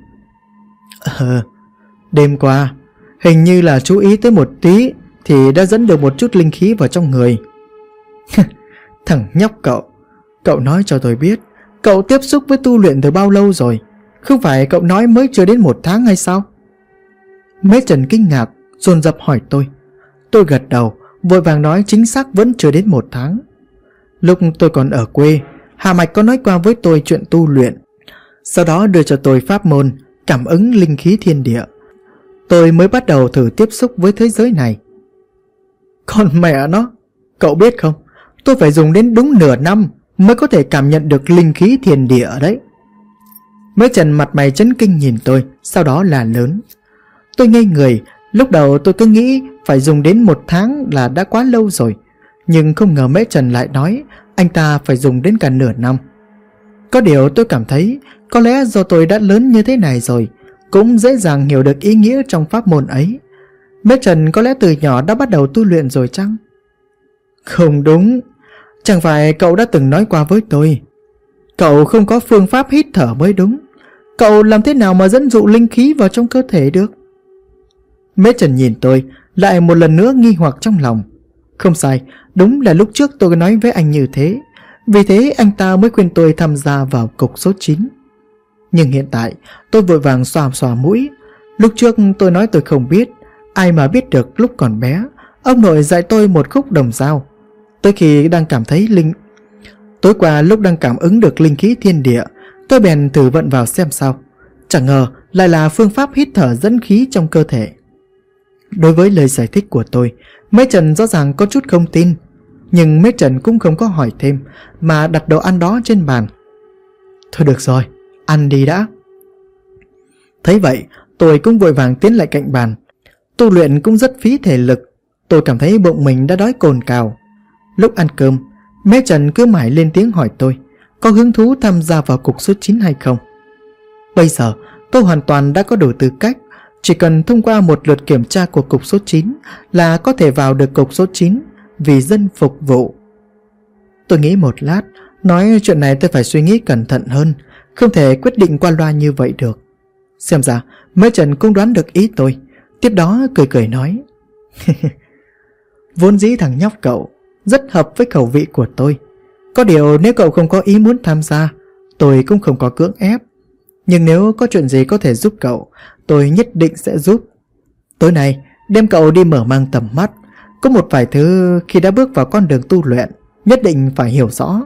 Đêm qua hình như là chú ý tới một tí thì đã dẫn được một chút linh khí vào trong người. Thằng nhóc cậu nói cho tôi biết cậu tiếp xúc với tu luyện từ bao lâu rồi? Không phải cậu nói mới chưa đến 1 tháng hay sao? Mễ Trần kinh ngạc dồn dập hỏi tôi. Tôi gật đầu, vội vàng nói chính xác vẫn chưa đến 1 tháng. Lúc tôi còn ở quê, Hà Mạch có nói qua với tôi chuyện tu luyện, sau đó đưa cho tôi pháp môn cảm ứng linh khí thiên địa. Tôi mới bắt đầu thử tiếp xúc với thế giới này. Còn mẹ nó, cậu biết không, tôi phải dùng đến đúng nửa năm mới có thể cảm nhận được linh khí thiên địa đấy. Mễ Trần mặt mày chấn kinh nhìn tôi, sau đó là lớn. Tôi ngây người. Lúc đầu tôi cứ nghĩ phải dùng đến 1 tháng là đã quá lâu rồi, nhưng không ngờ Mễ Trần lại nói anh ta phải dùng đến cả nửa năm. Có điều tôi cảm thấy có lẽ do tôi đã lớn như thế này rồi, cũng dễ dàng hiểu được ý nghĩa trong pháp môn ấy. Mễ Trần có lẽ từ nhỏ đã bắt đầu tu luyện rồi chăng? Không đúng. Chẳng phải cậu đã từng nói qua với tôi, cậu không có phương pháp hít thở mới đúng. Cậu làm thế nào mà dẫn dụ linh khí vào trong cơ thể được? Mễ Trần nhìn tôi, lại một lần nữa nghi hoặc trong lòng. Không sai, đúng là lúc trước tôi nói với anh như thế. Vì thế anh ta mới khuyên tôi tham gia vào cục số 9. Nhưng hiện tại tôi vội vàng xoa xoa mũi. Lúc trước tôi nói tôi không biết, ai mà biết được lúc còn bé ông nội dạy tôi một khúc đồng dao. Tối qua lúc đang cảm ứng được linh khí thiên địa, tôi bèn thử vận vào xem sao. Chẳng ngờ lại là phương pháp hít thở dẫn khí trong cơ thể. Đối với lời giải thích của tôi, Mễ Trần rõ ràng có chút không tin. Nhưng Mễ Trần cũng không có hỏi thêm, mà đặt đồ ăn đó trên bàn. Thôi được rồi, ăn đi đã. Thấy vậy, tôi cũng vội vàng tiến lại cạnh bàn. Tu luyện cũng rất phí thể lực. Tôi cảm thấy bụng mình đã đói cồn cào. Lúc ăn cơm, Mễ Trần cứ mãi lên tiếng hỏi tôi có hứng thú tham gia vào cục số 9 hay không. Bây giờ tôi hoàn toàn đã có đủ tư cách. Chỉ cần thông qua một lượt kiểm tra của cục số 9 là có thể vào được cục số 9, vì dân phục vụ. Tôi nghĩ một lát, nói chuyện này tôi phải suy nghĩ cẩn thận hơn, không thể quyết định qua loa như vậy được. Xem ra Mễ Trần cũng đoán được ý tôi. Tiếp đó cười cười nói vốn dĩ thằng nhóc cậu rất hợp với khẩu vị của tôi. Có điều nếu cậu không có ý muốn tham gia, tôi cũng không có cưỡng ép. Nhưng nếu có chuyện gì có thể giúp cậu, tôi nhất định sẽ giúp. Tối nay đem cậu đi mở mang tầm mắt. Có một vài thứ khi đã bước vào con đường tu luyện nhất định phải hiểu rõ.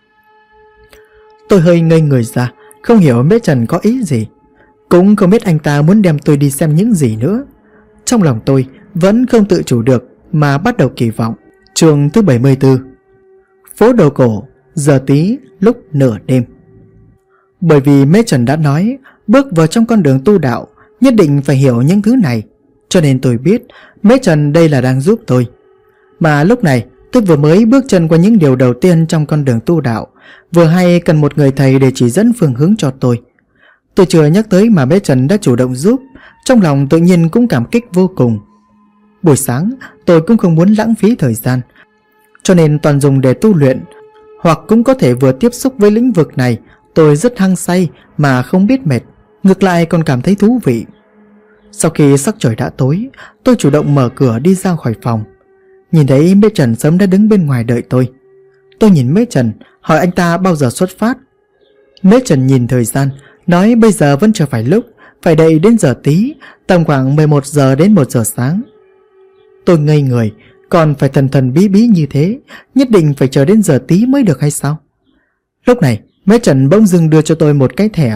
Tôi hơi ngây người ra, không hiểu Mễ Trần có ý gì. Cũng không biết anh ta muốn đem tôi đi xem những gì nữa. Trong lòng tôi vẫn không tự chủ được mà bắt đầu kỳ vọng. Chương thứ 74. Phố đồ cổ, giờ tí lúc nửa đêm. Bởi vì Mễ Trần đã nói bước vào trong con đường tu đạo nhất định phải hiểu những thứ này, cho nên tôi biết Mễ Trần đây là đang giúp tôi. Mà lúc này tôi vừa mới bước chân qua những điều đầu tiên trong con đường tu đạo, vừa hay cần một người thầy để chỉ dẫn phương hướng cho tôi. Tôi chưa nhắc tới mà Mễ Trần đã chủ động giúp, trong lòng tự nhiên cũng cảm kích vô cùng. Buổi sáng tôi cũng không muốn lãng phí thời gian, cho nên toàn dùng để tu luyện, hoặc cũng có thể vừa tiếp xúc với lĩnh vực này tôi rất hăng say mà không biết mệt, ngược lại còn cảm thấy thú vị. Sau khi sắc trời đã tối, tôi chủ động mở cửa đi ra khỏi phòng. Nhìn thấy Mễ Trần sớm đã đứng bên ngoài đợi tôi. Tôi nhìn Mễ Trần, hỏi anh ta bao giờ xuất phát. Mễ Trần nhìn thời gian, nói bây giờ vẫn chưa phải lúc, phải đợi đến giờ tí, tầm khoảng 11 giờ đến 1 giờ sáng. Tôi ngây người, còn phải thần thần bí bí như thế, nhất định phải chờ đến giờ tí mới được hay sao? Lúc này Mễ Trần bỗng dưng đưa cho tôi một cái thẻ.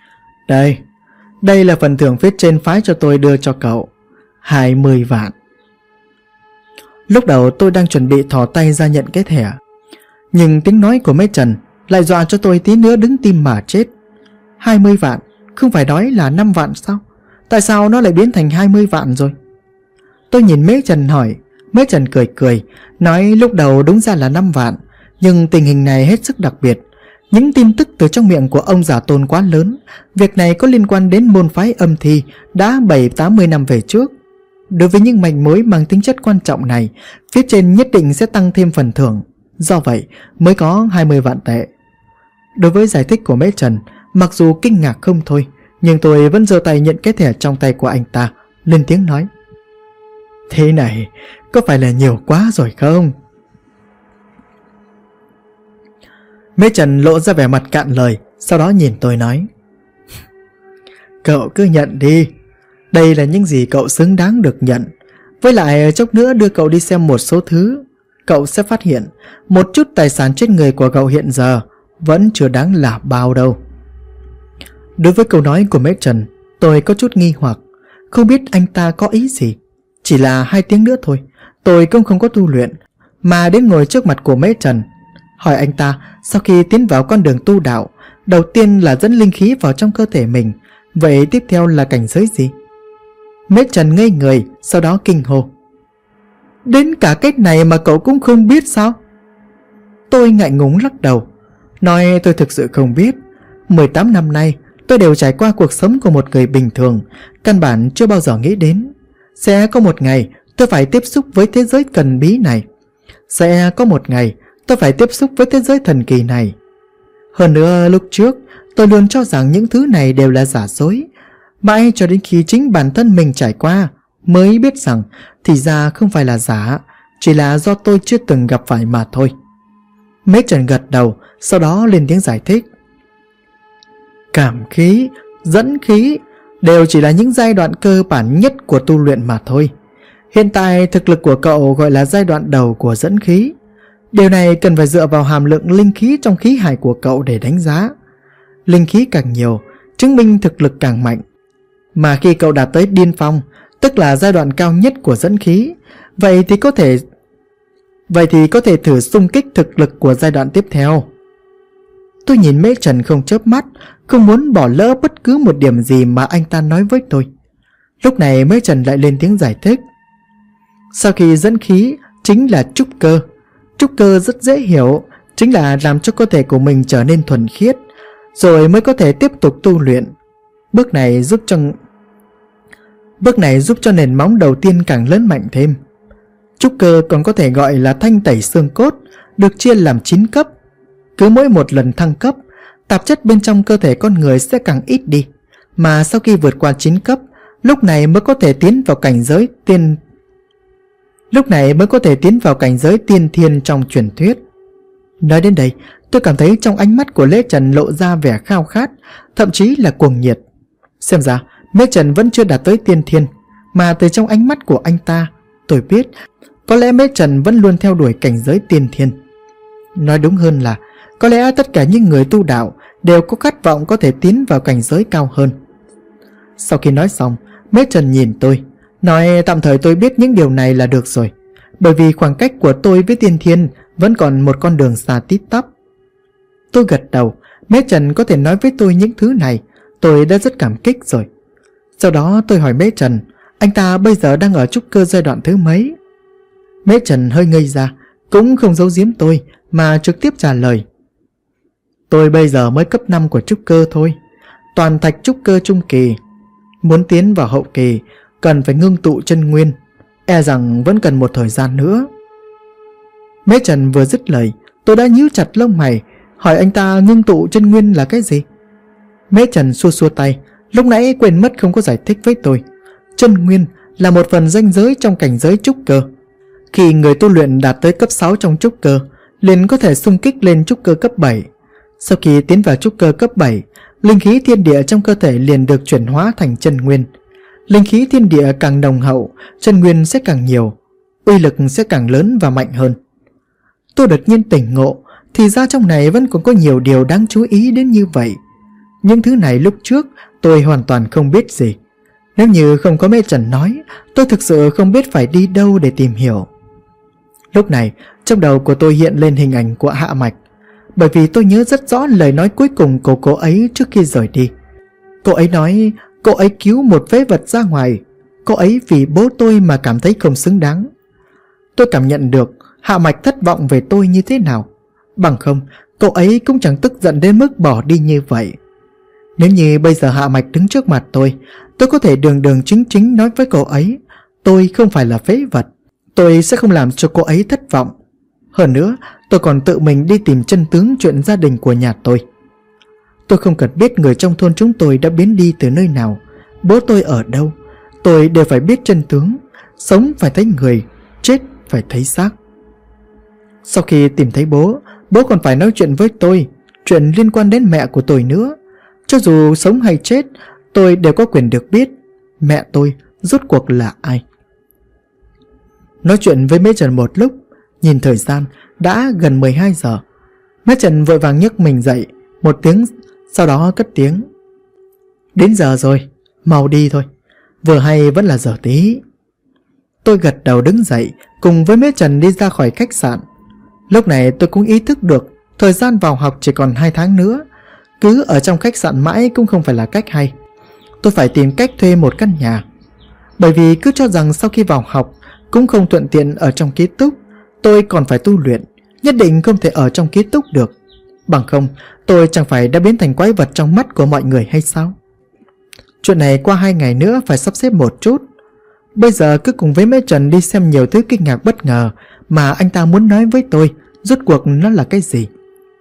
Đây là phần thưởng phía trên phái cho tôi đưa cho cậu, 20 vạn. Lúc đầu tôi đang chuẩn bị thò tay ra nhận cái thẻ, nhưng tiếng nói của Mễ Trần lại dọa cho tôi tí nữa đứng tim mà chết. 20 vạn, không phải nói là 5 vạn sao? Tại sao nó lại biến thành 20 vạn rồi? Tôi nhìn Mễ Trần hỏi. Mễ Trần cười cười, nói lúc đầu đúng ra là 5 vạn, nhưng tình hình này hết sức đặc biệt. Những tin tức từ trong miệng của ông Giả Tôn quá lớn. Việc này có liên quan đến môn phái âm thi đã 7-80 năm về trước. Đối với những manh mối mang tính chất quan trọng này, phía trên nhất định sẽ tăng thêm phần thưởng. Do vậy mới có 20 vạn tệ. Đối với giải thích của Mễ Trần, mặc dù kinh ngạc không thôi, nhưng tôi vẫn giơ tay nhận cái thẻ trong tay của anh ta, lên tiếng nói: thế này có phải là nhiều quá rồi không? Mễ Trần lộ ra vẻ mặt cạn lời, sau đó nhìn tôi nói: cậu cứ nhận đi, đây là những gì cậu xứng đáng được nhận. Với lại chốc nữa đưa cậu đi xem một số thứ, cậu sẽ phát hiện một chút tài sản trên người của cậu hiện giờ vẫn chưa đáng là bao đâu. Đối với câu nói của Mễ Trần, tôi có chút nghi hoặc, không biết anh ta có ý gì. Chỉ là 2 tiếng nữa thôi, tôi cũng không có tu luyện, mà đến ngồi trước mặt của Mễ Trần, hỏi anh ta sau khi tiến vào con đường tu đạo, đầu tiên là dẫn linh khí vào trong cơ thể mình, vậy tiếp theo là cảnh giới gì? Mễ Trần ngây người, sau đó kinh hô: đến cả cách này mà cậu cũng không biết sao? Tôi ngại ngùng lắc đầu. Nói tôi thực sự không biết. 18 năm nay tôi đều trải qua cuộc sống của một người bình thường, căn bản chưa bao giờ nghĩ đến sẽ có một ngày tôi phải tiếp xúc với thế giới thần bí này. Sẽ có một ngày tôi phải tiếp xúc với thế giới thần kỳ này. Hơn nữa lúc trước tôi luôn cho rằng những thứ này đều là giả dối, mãi cho đến khi chính bản thân mình trải qua mới biết rằng thì ra không phải là giả, chỉ là do tôi chưa từng gặp phải mà thôi. Mễ Trần gật đầu, sau đó lên tiếng giải thích. Cảm khí, dẫn khí đều chỉ là những giai đoạn cơ bản nhất của tu luyện mà thôi. Hiện tại thực lực của cậu gọi là giai đoạn đầu của dẫn khí. Điều này cần phải dựa vào hàm lượng linh khí trong khí hải của cậu để đánh giá. Linh khí càng nhiều, chứng minh thực lực càng mạnh. Mà khi cậu đạt tới điên phong, tức là giai đoạn cao nhất của dẫn khí, vậy thì có thể thử xung kích thực lực của giai đoạn tiếp theo. Tôi nhìn Mễ Trần không chớp mắt, không muốn bỏ lỡ bất cứ một điểm gì mà anh ta nói với tôi. Lúc này Mễ Trần lại lên tiếng giải thích. Sau khi dẫn khí chính là trúc cơ. Trúc cơ rất dễ hiểu, chính là làm cho cơ thể của mình trở nên thuần khiết, rồi mới có thể tiếp tục tu luyện. Bước này giúp cho nền móng đầu tiên càng lớn mạnh thêm. Trúc cơ còn có thể gọi là thanh tẩy xương cốt, được chia làm 9 cấp. Cứ mỗi một lần thăng cấp, tạp chất bên trong cơ thể con người sẽ càng ít đi, mà sau khi vượt qua 9 cấp, lúc này mới có thể tiến vào cảnh giới tiên thiên trong truyền thuyết. Nói đến đây, tôi cảm thấy trong ánh mắt của Lễ Trần lộ ra vẻ khao khát, thậm chí là cuồng nhiệt. Xem ra Lễ Trần vẫn chưa đạt tới tiên thiên, mà từ trong ánh mắt của anh ta, tôi biết có lẽ Lễ Trần vẫn luôn theo đuổi cảnh giới tiên thiên. Nói đúng hơn là có lẽ tất cả những người tu đạo đều có khát vọng có thể tiến vào cảnh giới cao hơn. Sau khi nói xong, Lễ Trần nhìn tôi, nói tạm thời tôi biết những điều này là được rồi, bởi vì khoảng cách của tôi với tiên thiên vẫn còn một con đường xa tít tắp. Tôi gật đầu. Lễ Trần có thể nói với tôi những thứ này, tôi đã rất cảm kích rồi. Sau đó tôi hỏi Lễ Trần, anh ta bây giờ đang ở trúc cơ giai đoạn thứ mấy? Lễ Trần hơi ngây ra, cũng không giấu giếm tôi mà trực tiếp trả lời. Tôi bây giờ mới cấp 5 của trúc cơ thôi, toàn thạch trúc cơ trung kỳ. Muốn tiến vào hậu kỳ cần phải ngưng tụ chân nguyên, e rằng vẫn cần một thời gian nữa. Lễ Trần vừa dứt lời, tôi đã nhíu chặt lông mày, hỏi anh ta ngưng tụ chân nguyên là cái gì. Lễ Trần xua xua tay, lúc nãy quên mất không có giải thích với tôi. Chân nguyên là một phần ranh giới trong cảnh giới trúc cơ. Khi người tu luyện đạt tới cấp 6 trong trúc cơ, liền có thể xung kích lên trúc cơ cấp 7. Sau khi tiến vào trúc cơ cấp 7, linh khí thiên địa trong cơ thể liền được chuyển hóa thành chân nguyên. Linh khí thiên địa càng nồng hậu, chân nguyên sẽ càng nhiều, uy lực sẽ càng lớn và mạnh hơn. Tôi đột nhiên tỉnh ngộ, thì ra trong này vẫn còn có nhiều điều đáng chú ý đến như vậy. Những thứ này lúc trước tôi hoàn toàn không biết gì. Nếu như không có Lễ Trần nói, tôi thực sự không biết phải đi đâu để tìm hiểu. Lúc này trong đầu của tôi hiện lên hình ảnh của Hạ Mạch, bởi vì tôi nhớ rất rõ lời nói cuối cùng của cô ấy trước khi rời đi. Cô ấy nói cô ấy cứu một phế vật ra ngoài, cô ấy vì bố tôi mà cảm thấy không xứng đáng. Tôi cảm nhận được Hạ Mạch thất vọng về tôi như thế nào. Bằng không cô ấy cũng chẳng tức giận đến mức bỏ đi như vậy. Nếu như bây giờ Hạ Mạch đứng trước mặt tôi có thể đường đường chính chính nói với cô ấy, tôi không phải là phế vật, tôi sẽ không làm cho cô ấy thất vọng. Hơn nữa, tôi còn tự mình đi tìm chân tướng chuyện gia đình của nhà tôi. Tôi không cần biết người trong thôn chúng tôi đã biến đi từ nơi nào, bố tôi ở đâu, tôi đều phải biết chân tướng. Sống phải thấy người, chết phải thấy xác. Sau khi tìm thấy bố còn phải nói chuyện với tôi, chuyện liên quan đến mẹ của tôi nữa. Cho dù sống hay chết, tôi đều có quyền được biết mẹ tôi rốt cuộc là ai. Nói chuyện với Lễ Trần một lúc, nhìn thời gian đã gần 12 giờ. Lễ Trần vội vàng nhấc mình dậy một tiếng, sau đó cất tiếng. Đến giờ rồi, mau đi thôi, vừa hay vẫn là giờ tí. Tôi gật đầu đứng dậy, cùng với Lễ Trần đi ra khỏi khách sạn. Lúc này tôi cũng ý thức được thời gian vào học chỉ còn 2 tháng nữa. Cứ ở trong khách sạn mãi cũng không phải là cách hay. Tôi phải tìm cách thuê một căn nhà. Bởi vì cứ cho rằng sau khi vào học cũng không thuận tiện ở trong ký túc, tôi còn phải tu luyện, nhất định không thể ở trong ký túc được. Bằng không tôi chẳng phải đã biến thành quái vật trong mắt của mọi người hay sao? Chuyện này qua 2 ngày nữa phải sắp xếp một chút. Bây giờ cứ cùng với Mễ Trần đi xem nhiều thứ kinh ngạc bất ngờ mà anh ta muốn nói với tôi. Rốt cuộc nó là cái gì?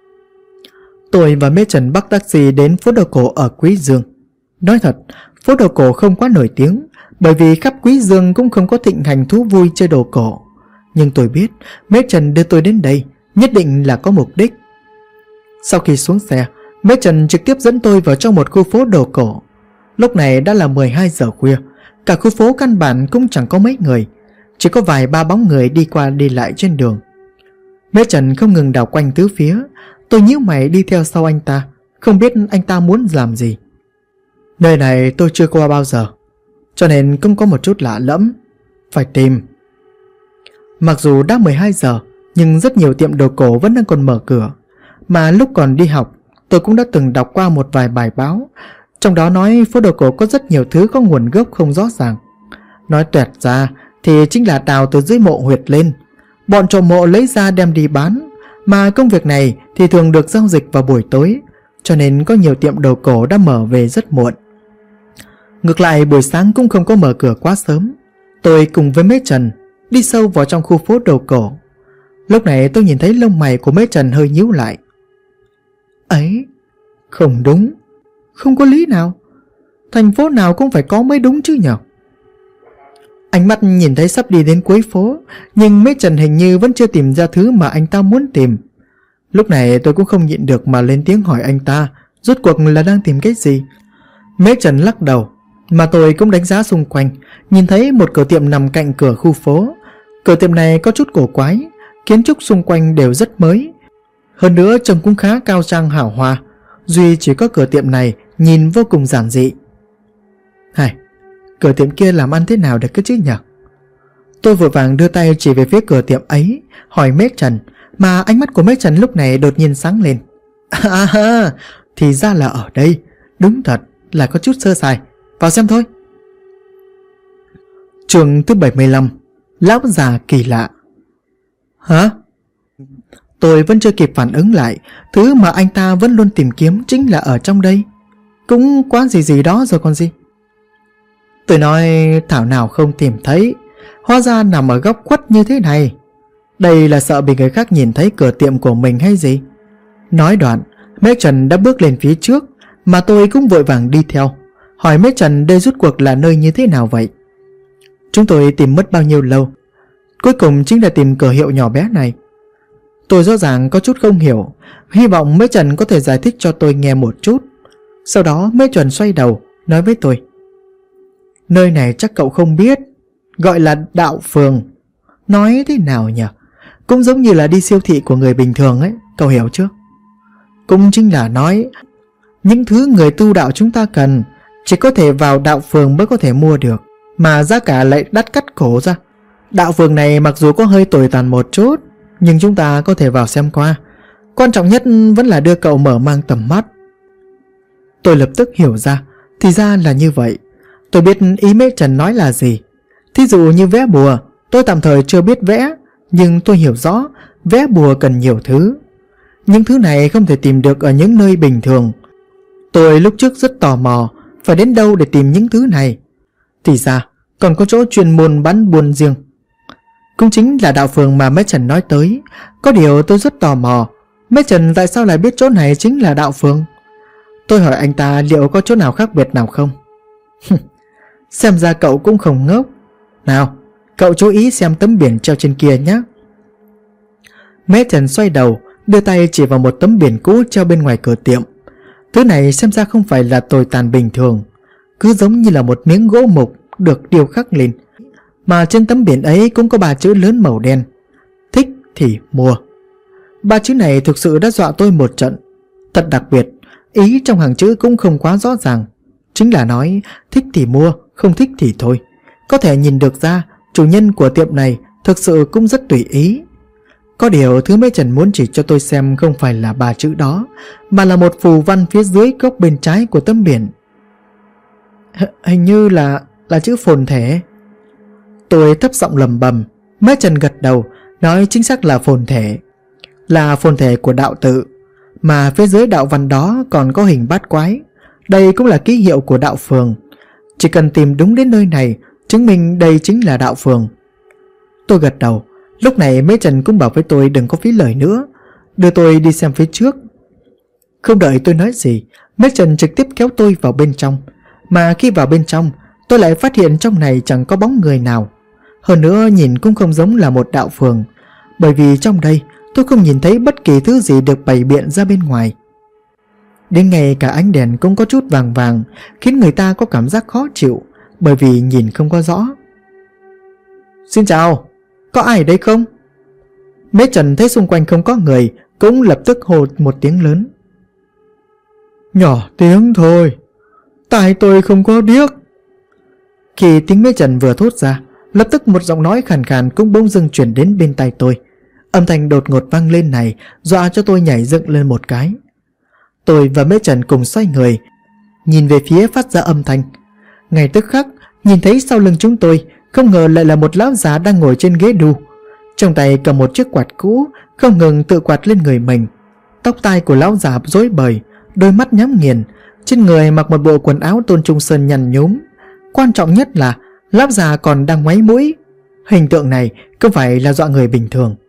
Tôi và Mễ Trần bắt taxi đến phố đồ cổ ở Quý Dương. Nói thật, phố đồ cổ không quá nổi tiếng, bởi vì khắp Quý Dương cũng không có thịnh hành thú vui chơi đồ cổ. Nhưng tôi biết Mễ Trần đưa tôi đến đây nhất định là có mục đích. Sau khi xuống xe, Mễ Trần trực tiếp dẫn tôi vào trong một khu phố đồ cổ. Lúc này đã là 12 giờ khuya, cả khu phố căn bản cũng chẳng có mấy người, chỉ có vài ba bóng người đi qua đi lại trên đường. Mễ Trần không ngừng đảo quanh tứ phía. Tôi nhíu mày đi theo sau anh ta, không biết anh ta muốn làm gì. Nơi này tôi chưa qua bao giờ, cho nên cũng có một chút lạ lẫm, phải tìm. Mặc dù đã 12 giờ, nhưng rất nhiều tiệm đồ cổ vẫn đang còn mở cửa. Mà lúc còn đi học, tôi cũng đã từng đọc qua một vài bài báo, trong đó nói phố đồ cổ có rất nhiều thứ có nguồn gốc không rõ ràng. Nói toẹt ra thì chính là đào từ dưới mộ huyệt lên, bọn trộm mộ lấy ra đem đi bán. Mà công việc này thì thường được giao dịch vào buổi tối, cho nên có nhiều tiệm đồ cổ đã mở về rất muộn. Ngược lại buổi sáng cũng không có mở cửa quá sớm. Tôi cùng với Mễ Trần đi sâu vào trong khu phố đồ cổ. Lúc này tôi nhìn thấy lông mày của Mễ Trần hơi nhíu lại. Ấy, không đúng, không có lý nào. Thành phố nào cũng phải có mới đúng chứ nhở? Ánh mắt nhìn thấy sắp đi đến cuối phố, nhưng Mễ Trần hình như vẫn chưa tìm ra thứ mà anh ta muốn tìm. Lúc này tôi cũng không nhịn được mà lên tiếng hỏi anh ta rốt cuộc là đang tìm cái gì. Mễ Trần lắc đầu, mà tôi cũng đánh giá xung quanh, nhìn thấy một cửa tiệm nằm cạnh cửa khu phố. Cửa tiệm này có chút cổ quái, kiến trúc xung quanh đều rất mới, hơn nữa trông cũng khá cao sang hào hoa. Duy chỉ có cửa tiệm này nhìn vô cùng giản dị. Hài, cửa tiệm kia làm ăn thế nào được cơ chứ nhỉ? Tôi vội vàng đưa tay chỉ về phía cửa tiệm ấy, hỏi Mễ Trần, mà ánh mắt của Mễ Trần lúc này đột nhiên sáng lên. À, thì ra là ở đây, đúng thật là có chút sơ sài, vào xem thôi. Chương thứ 75, lão già kỳ lạ. Hả? Tôi vẫn chưa kịp phản ứng lại, thứ mà anh ta vẫn luôn tìm kiếm chính là ở trong đây. Cũng quá gì gì đó rồi còn gì. Tôi nói thảo nào không tìm thấy, hóa ra nằm ở góc khuất như thế này. Đây là sợ bị người khác nhìn thấy cửa tiệm của mình hay gì? Nói đoạn, Mễ Trần đã bước lên phía trước, mà tôi cũng vội vàng đi theo, hỏi Mễ Trần đây rốt cuộc là nơi như thế nào vậy. Chúng tôi tìm mất bao nhiêu lâu, cuối cùng chính là tìm cửa hiệu nhỏ bé này. Tôi rõ ràng có chút không hiểu, hy vọng Mễ Trần có thể giải thích cho tôi nghe một chút. Sau đó Mễ Trần xoay đầu nói với tôi, nơi này chắc cậu không biết, gọi là đạo phường. Nói thế nào nhỉ? Cũng giống như là đi siêu thị của người bình thường ấy, cậu hiểu chưa? Cũng chính là nói những thứ người tu đạo chúng ta cần chỉ có thể vào đạo phường mới có thể mua được, mà giá cả lại đắt cắt cổ ra. Đạo phường này mặc dù có hơi tồi tàn một chút, nhưng chúng ta có thể vào xem qua. Quan trọng nhất vẫn là đưa cậu mở mang tầm mắt. Tôi lập tức hiểu ra, thì ra là như vậy. Tôi biết ý Mễ Trần nói là gì. Thí dụ như vẽ bùa, tôi tạm thời chưa biết vẽ, nhưng tôi hiểu rõ vẽ bùa cần nhiều thứ. Những thứ này không thể tìm được ở những nơi bình thường. Tôi lúc trước rất tò mò phải đến đâu để tìm những thứ này. Thì ra còn có chỗ chuyên môn bán buôn riêng, cũng chính là đạo phường mà Mễ Trần nói tới. Có điều tôi rất tò mò, Mễ Trần tại sao lại biết chỗ này chính là đạo phường. Tôi hỏi anh ta liệu có chỗ nào khác biệt nào không. Xem ra cậu cũng không ngốc. Nào, cậu chú ý xem tấm biển treo trên kia nhé. Mễ Trần xoay đầu, đưa tay chỉ vào một tấm biển cũ treo bên ngoài cửa tiệm. Thứ này xem ra không phải là tồi tàn bình thường, cứ giống như là một miếng gỗ mục được điêu khắc lên. Mà trên tấm biển ấy cũng có 3 chữ lớn màu đen: thích thì mua. 3 chữ này thực sự đã dọa tôi một trận. Thật đặc biệt, ý trong hàng chữ cũng không quá rõ ràng, chính là nói thích thì mua, không thích thì thôi. Có thể nhìn được ra chủ nhân của tiệm này thực sự cũng rất tùy ý. Có điều thứ Mễ Trần muốn chỉ cho tôi xem không phải là 3 chữ đó, mà là một phù văn phía dưới góc bên trái của tấm biển. Hình như là chữ phồn thể. Tôi thấp giọng lầm bầm. Mễ Trần gật đầu, nói chính xác là phồn thể. Là phồn thể của đạo tự. mà phía dưới đạo văn đó còn có hình bát quái. Đây cũng là ký hiệu của đạo phường. Chỉ cần tìm đúng đến nơi này, chứng minh đây chính là đạo phường. Tôi gật đầu. Lúc này Mễ Trần cũng bảo với tôi đừng có phí lời nữa, đưa tôi đi xem phía trước. Không đợi tôi nói gì, Mễ Trần trực tiếp kéo tôi vào bên trong. Mà khi vào bên trong, tôi lại phát hiện trong này chẳng có bóng người nào. Hơn nữa nhìn cũng không giống là một đạo phường, bởi vì trong đây tôi không nhìn thấy bất kỳ thứ gì được bày biện ra bên ngoài. Đến ngay cả ánh đèn cũng có chút vàng vàng, khiến người ta có cảm giác khó chịu, bởi vì nhìn không có rõ. Xin chào, có ai ở đây không? Mễ Trần thấy xung quanh không có người, cũng lập tức hô một tiếng lớn. Nhỏ tiếng thôi, tai tôi không có điếc. Khi tiếng Mễ Trần vừa thốt ra, lập tức một giọng nói khàn khàn cũng bỗng dưng chuyển đến bên tai tôi. Âm thanh đột ngột vang lên này dọa cho tôi nhảy dựng lên một cái. Tôi và Mễ Trần cùng xoay người, nhìn về phía phát ra âm thanh. Ngay tức khắc, nhìn thấy sau lưng chúng tôi, không ngờ lại là một lão già đang ngồi trên ghế đu, trong tay cầm một chiếc quạt cũ, không ngừng tự quạt lên người mình. Tóc tai của lão già rối bời, đôi mắt nhắm nghiền, trên người mặc một bộ quần áo Tôn Trung Sơn nhăn nhúm. Quan trọng nhất là lão già còn đang ngoáy mũi. Hình tượng này không phải là dọa người bình thường.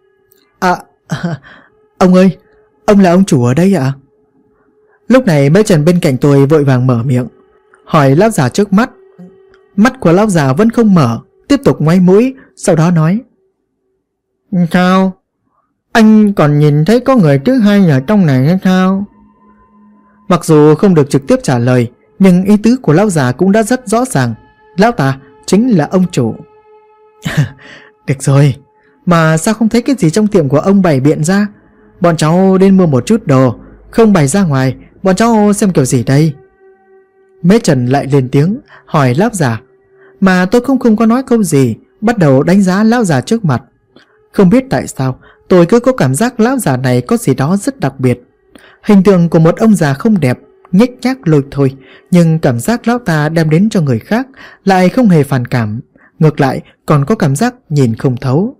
Ông ơi, ông là ông chủ ở đây ạ? Lúc này Mễ Trần bên cạnh tôi vội vàng mở miệng hỏi lão già trước mắt. Mắt của lão già vẫn không mở, tiếp tục ngoáy mũi, sau đó nói: Sao? Anh còn nhìn thấy có người thứ hai ở trong này hay sao? Mặc dù không được trực tiếp trả lời, nhưng ý tứ của lão già cũng đã rất rõ ràng. Lão ta chính là ông chủ. Được rồi, mà sao không thấy cái gì trong tiệm của ông bày biện ra? Bọn cháu đến mua một chút đồ, không bày ra ngoài, bọn cháu xem kiểu gì đây? Mễ Trần lại lên tiếng hỏi lão già, mà tôi không có nói câu gì, bắt đầu đánh giá lão già trước mặt. Không biết tại sao tôi cứ có cảm giác lão già này có gì đó rất đặc biệt. Hình tượng của một ông già không đẹp, nhếch nhác lôi thôi, nhưng cảm giác lão ta đem đến cho người khác lại không hề phản cảm, ngược lại còn có cảm giác nhìn không thấu.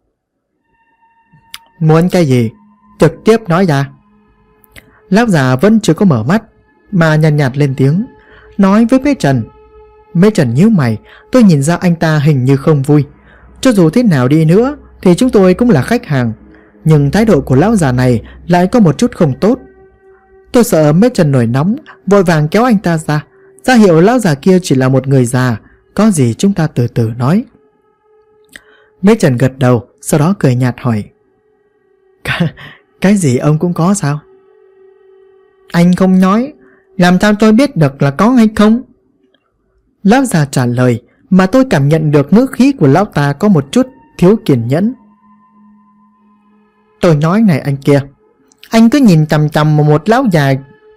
Muốn cái gì? Trực tiếp nói ra. Lão già vẫn chưa có mở mắt, mà nhàn nhạt lên tiếng nói với Mễ Trần. Mễ Trần nhíu mày, tôi nhìn ra anh ta hình như không vui. Cho dù thế nào đi nữa thì chúng tôi cũng là khách hàng, nhưng thái độ của lão già này lại có một chút không tốt. Tôi sợ Mễ Trần nổi nóng, vội vàng kéo anh ta ra hiệu lão già kia chỉ là một người già, có gì chúng ta từ từ nói. Mễ Trần gật đầu, sau đó cười nhạt hỏi: Cái gì ông cũng có sao? Anh không nói, làm sao tôi biết được là có hay không? Lão già trả lời, mà tôi cảm nhận được ngữ khí của lão ta có một chút thiếu kiên nhẫn. Tôi nói này anh kia, anh cứ nhìn chằm chằm vào một lão già,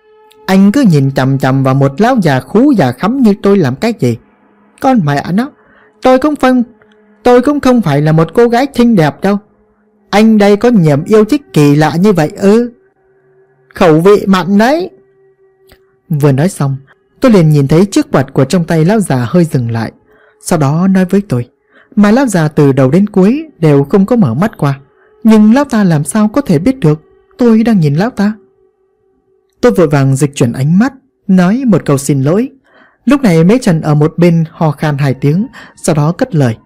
khú già khắm như tôi làm cái gì? Con mẹ nó, tôi cũng không phải là một cô gái xinh đẹp đâu. Anh đây có niềm yêu thích kỳ lạ như vậy ư? Khẩu vị mặn đấy. Vừa nói xong, tôi liền nhìn thấy chiếc quạt của trong tay lão già hơi dừng lại, sau đó nói với tôi, mà lão già từ đầu đến cuối đều không có mở mắt qua, nhưng lão ta làm sao có thể biết được tôi đang nhìn lão ta? Tôi vội vàng dịch chuyển ánh mắt, nói một câu xin lỗi. Lúc này Mễ Trần ở một bên ho khan 2 tiếng, sau đó cất lời: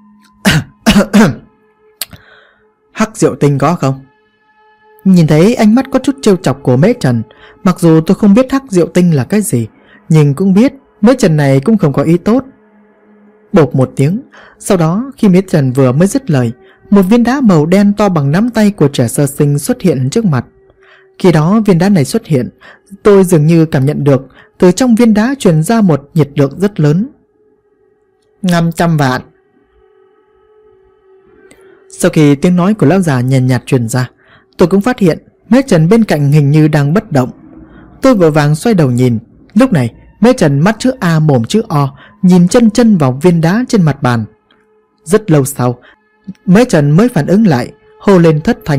Hắc rượu tinh có không? Nhìn thấy ánh mắt có chút trêu chọc của Mễ Trần, mặc dù tôi không biết hắc rượu tinh là cái gì, nhưng cũng biết Mễ Trần này cũng không có ý tốt. Bộp một tiếng, sau đó khi Mễ Trần vừa mới dứt lời, một viên đá màu đen to bằng nắm tay của trẻ sơ sinh xuất hiện trước mặt. Khi đó viên đá này xuất hiện, tôi dường như cảm nhận được từ trong viên đá truyền ra một nhiệt lượng rất lớn. 500 vạn. Sau khi tiếng nói của lão già nhàn nhạt truyền ra, tôi cũng phát hiện Mễ Trần bên cạnh hình như đang bất động. Tôi vội vàng xoay đầu nhìn. Lúc này Mễ Trần mắt chữ A mồm chữ O, nhìn chân vào viên đá trên mặt bàn. Rất lâu sau, Mễ Trần mới phản ứng lại, hô lên thất thanh: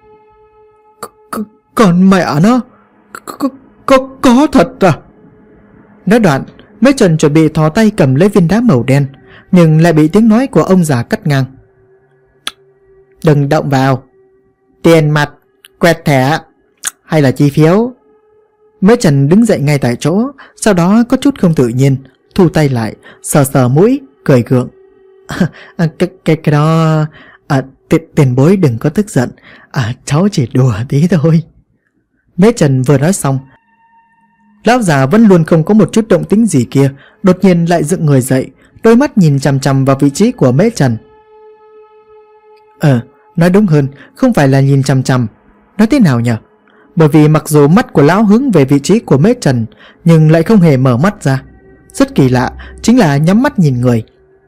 Còn mẹ nó, có thật à? Nói đoạn, Mễ Trần chuẩn bị thò tay cầm lấy viên đá màu đen, nhưng lại bị tiếng nói của ông già cắt ngang: Đừng động vào. Tiền mặt, quẹt thẻ, hay là chi phiếu? Mễ Trần đứng dậy ngay tại chỗ, sau đó có chút không tự nhiên, thu tay lại, sờ sờ mũi, cười gượng. Cái đó... tiền bối đừng có tức giận, cháu chỉ đùa tí thôi. Mễ Trần vừa nói xong, lão già vẫn luôn không có một chút động tĩnh gì kia, đột nhiên lại dựng người dậy, đôi mắt nhìn chằm chằm vào vị trí của Mễ Trần. Nói đúng hơn, không phải là nhìn chằm chằm, nói thế nào nhỉ? Bởi vì mặc dù mắt của lão hướng về vị trí của Mễ Trần, nhưng lại không hề mở mắt ra. Rất kỳ lạ, chính là nhắm mắt nhìn người.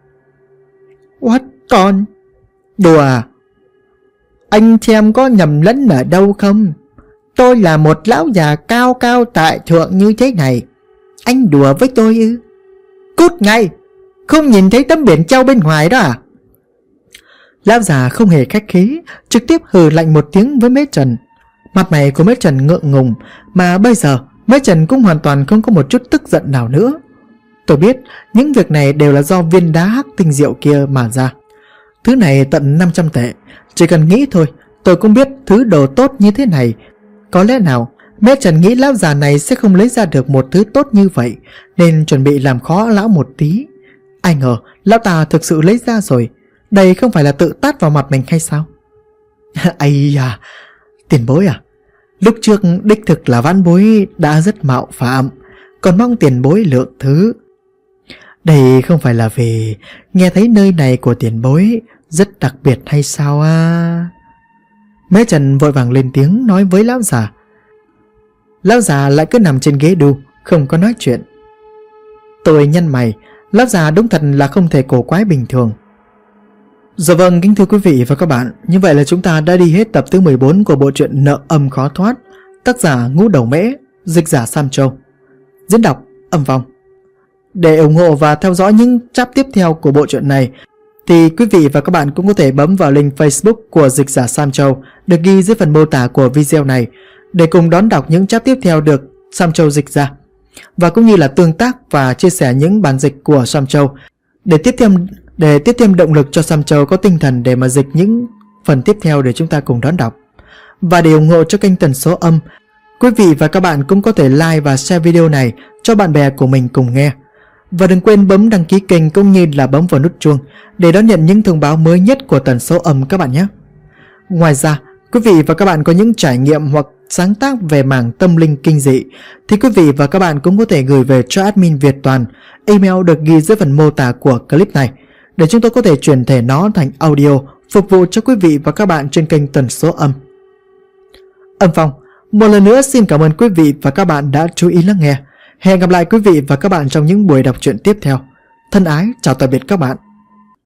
What con? Đùa à? Anh xem có nhầm lẫn ở đâu không? Tôi là một lão già cao cao tại thượng như thế này, anh đùa với tôi ư? Cút ngay! Không nhìn thấy tấm biển treo bên ngoài đó à? Lão già không hề khách khí, trực tiếp hừ lạnh một tiếng với Mễ Trần. Mặt mày của Mễ Trần ngượng ngùng, mà bây giờ Mễ Trần cũng hoàn toàn không có một chút tức giận nào nữa. Tôi biết những việc này đều là do viên đá hắc tinh diệu kia mà ra. Thứ này tận 500 tệ, chỉ cần nghĩ thôi, tôi cũng biết thứ đồ tốt như thế này. Có lẽ nào Mễ Trần nghĩ lão già này sẽ không lấy ra được một thứ tốt như vậy, nên chuẩn bị làm khó lão một tí. Ai ngờ lão ta thực sự lấy ra rồi. Đây không phải là tự tát vào mặt mình hay sao? Ây da, tiền bối à, lúc trước đích thực là vãn bối đã rất mạo phạm, còn mong tiền bối lượng thứ. Đây không phải là vì nghe thấy nơi này của tiền bối rất đặc biệt hay sao à? Mễ Trần vội vàng lên tiếng nói với lão già. Lão già lại cứ nằm trên ghế đu, không có nói chuyện. Tôi nhăn mày, lão già đúng thật là không thể cổ quái bình thường. Dạ vâng, kính thưa quý vị và các bạn, như vậy là chúng ta đã đi hết tập thứ 14 của bộ truyện Nợ Âm Khó Thoát, tác giả Ngũ Đầu Mễ, dịch giả Sam Châu, diễn đọc Âm Vong. Để ủng hộ và theo dõi những chap tiếp theo của bộ truyện này, thì quý vị và các bạn cũng có thể bấm vào link Facebook của dịch giả Sam Châu được ghi dưới phần mô tả của video này để cùng đón đọc những chap tiếp theo được Sam Châu dịch ra, và cũng như là tương tác và chia sẻ những bản dịch của Sam Châu để tiếp thêm động lực cho Sam Châu có tinh thần để mà dịch những phần tiếp theo để chúng ta cùng đón đọc. Và để ủng hộ cho kênh Tần Số Âm, quý vị và các bạn cũng có thể like và share video này cho bạn bè của mình cùng nghe. Và đừng quên bấm đăng ký kênh cũng như là bấm vào nút chuông để đón nhận những thông báo mới nhất của Tần Số Âm các bạn nhé. Ngoài ra, quý vị và các bạn có những trải nghiệm hoặc sáng tác về mảng tâm linh kinh dị thì quý vị và các bạn cũng có thể gửi về cho admin Việt Toàn, email được ghi dưới phần mô tả của clip này, để chúng tôi có thể chuyển thể nó thành audio phục vụ cho quý vị và các bạn trên kênh Tần Số Âm. Âm Phong một lần nữa xin cảm ơn quý vị và các bạn đã chú ý lắng nghe. Hẹn gặp lại quý vị và các bạn trong những buổi đọc truyện tiếp theo. Thân ái chào tạm biệt các bạn.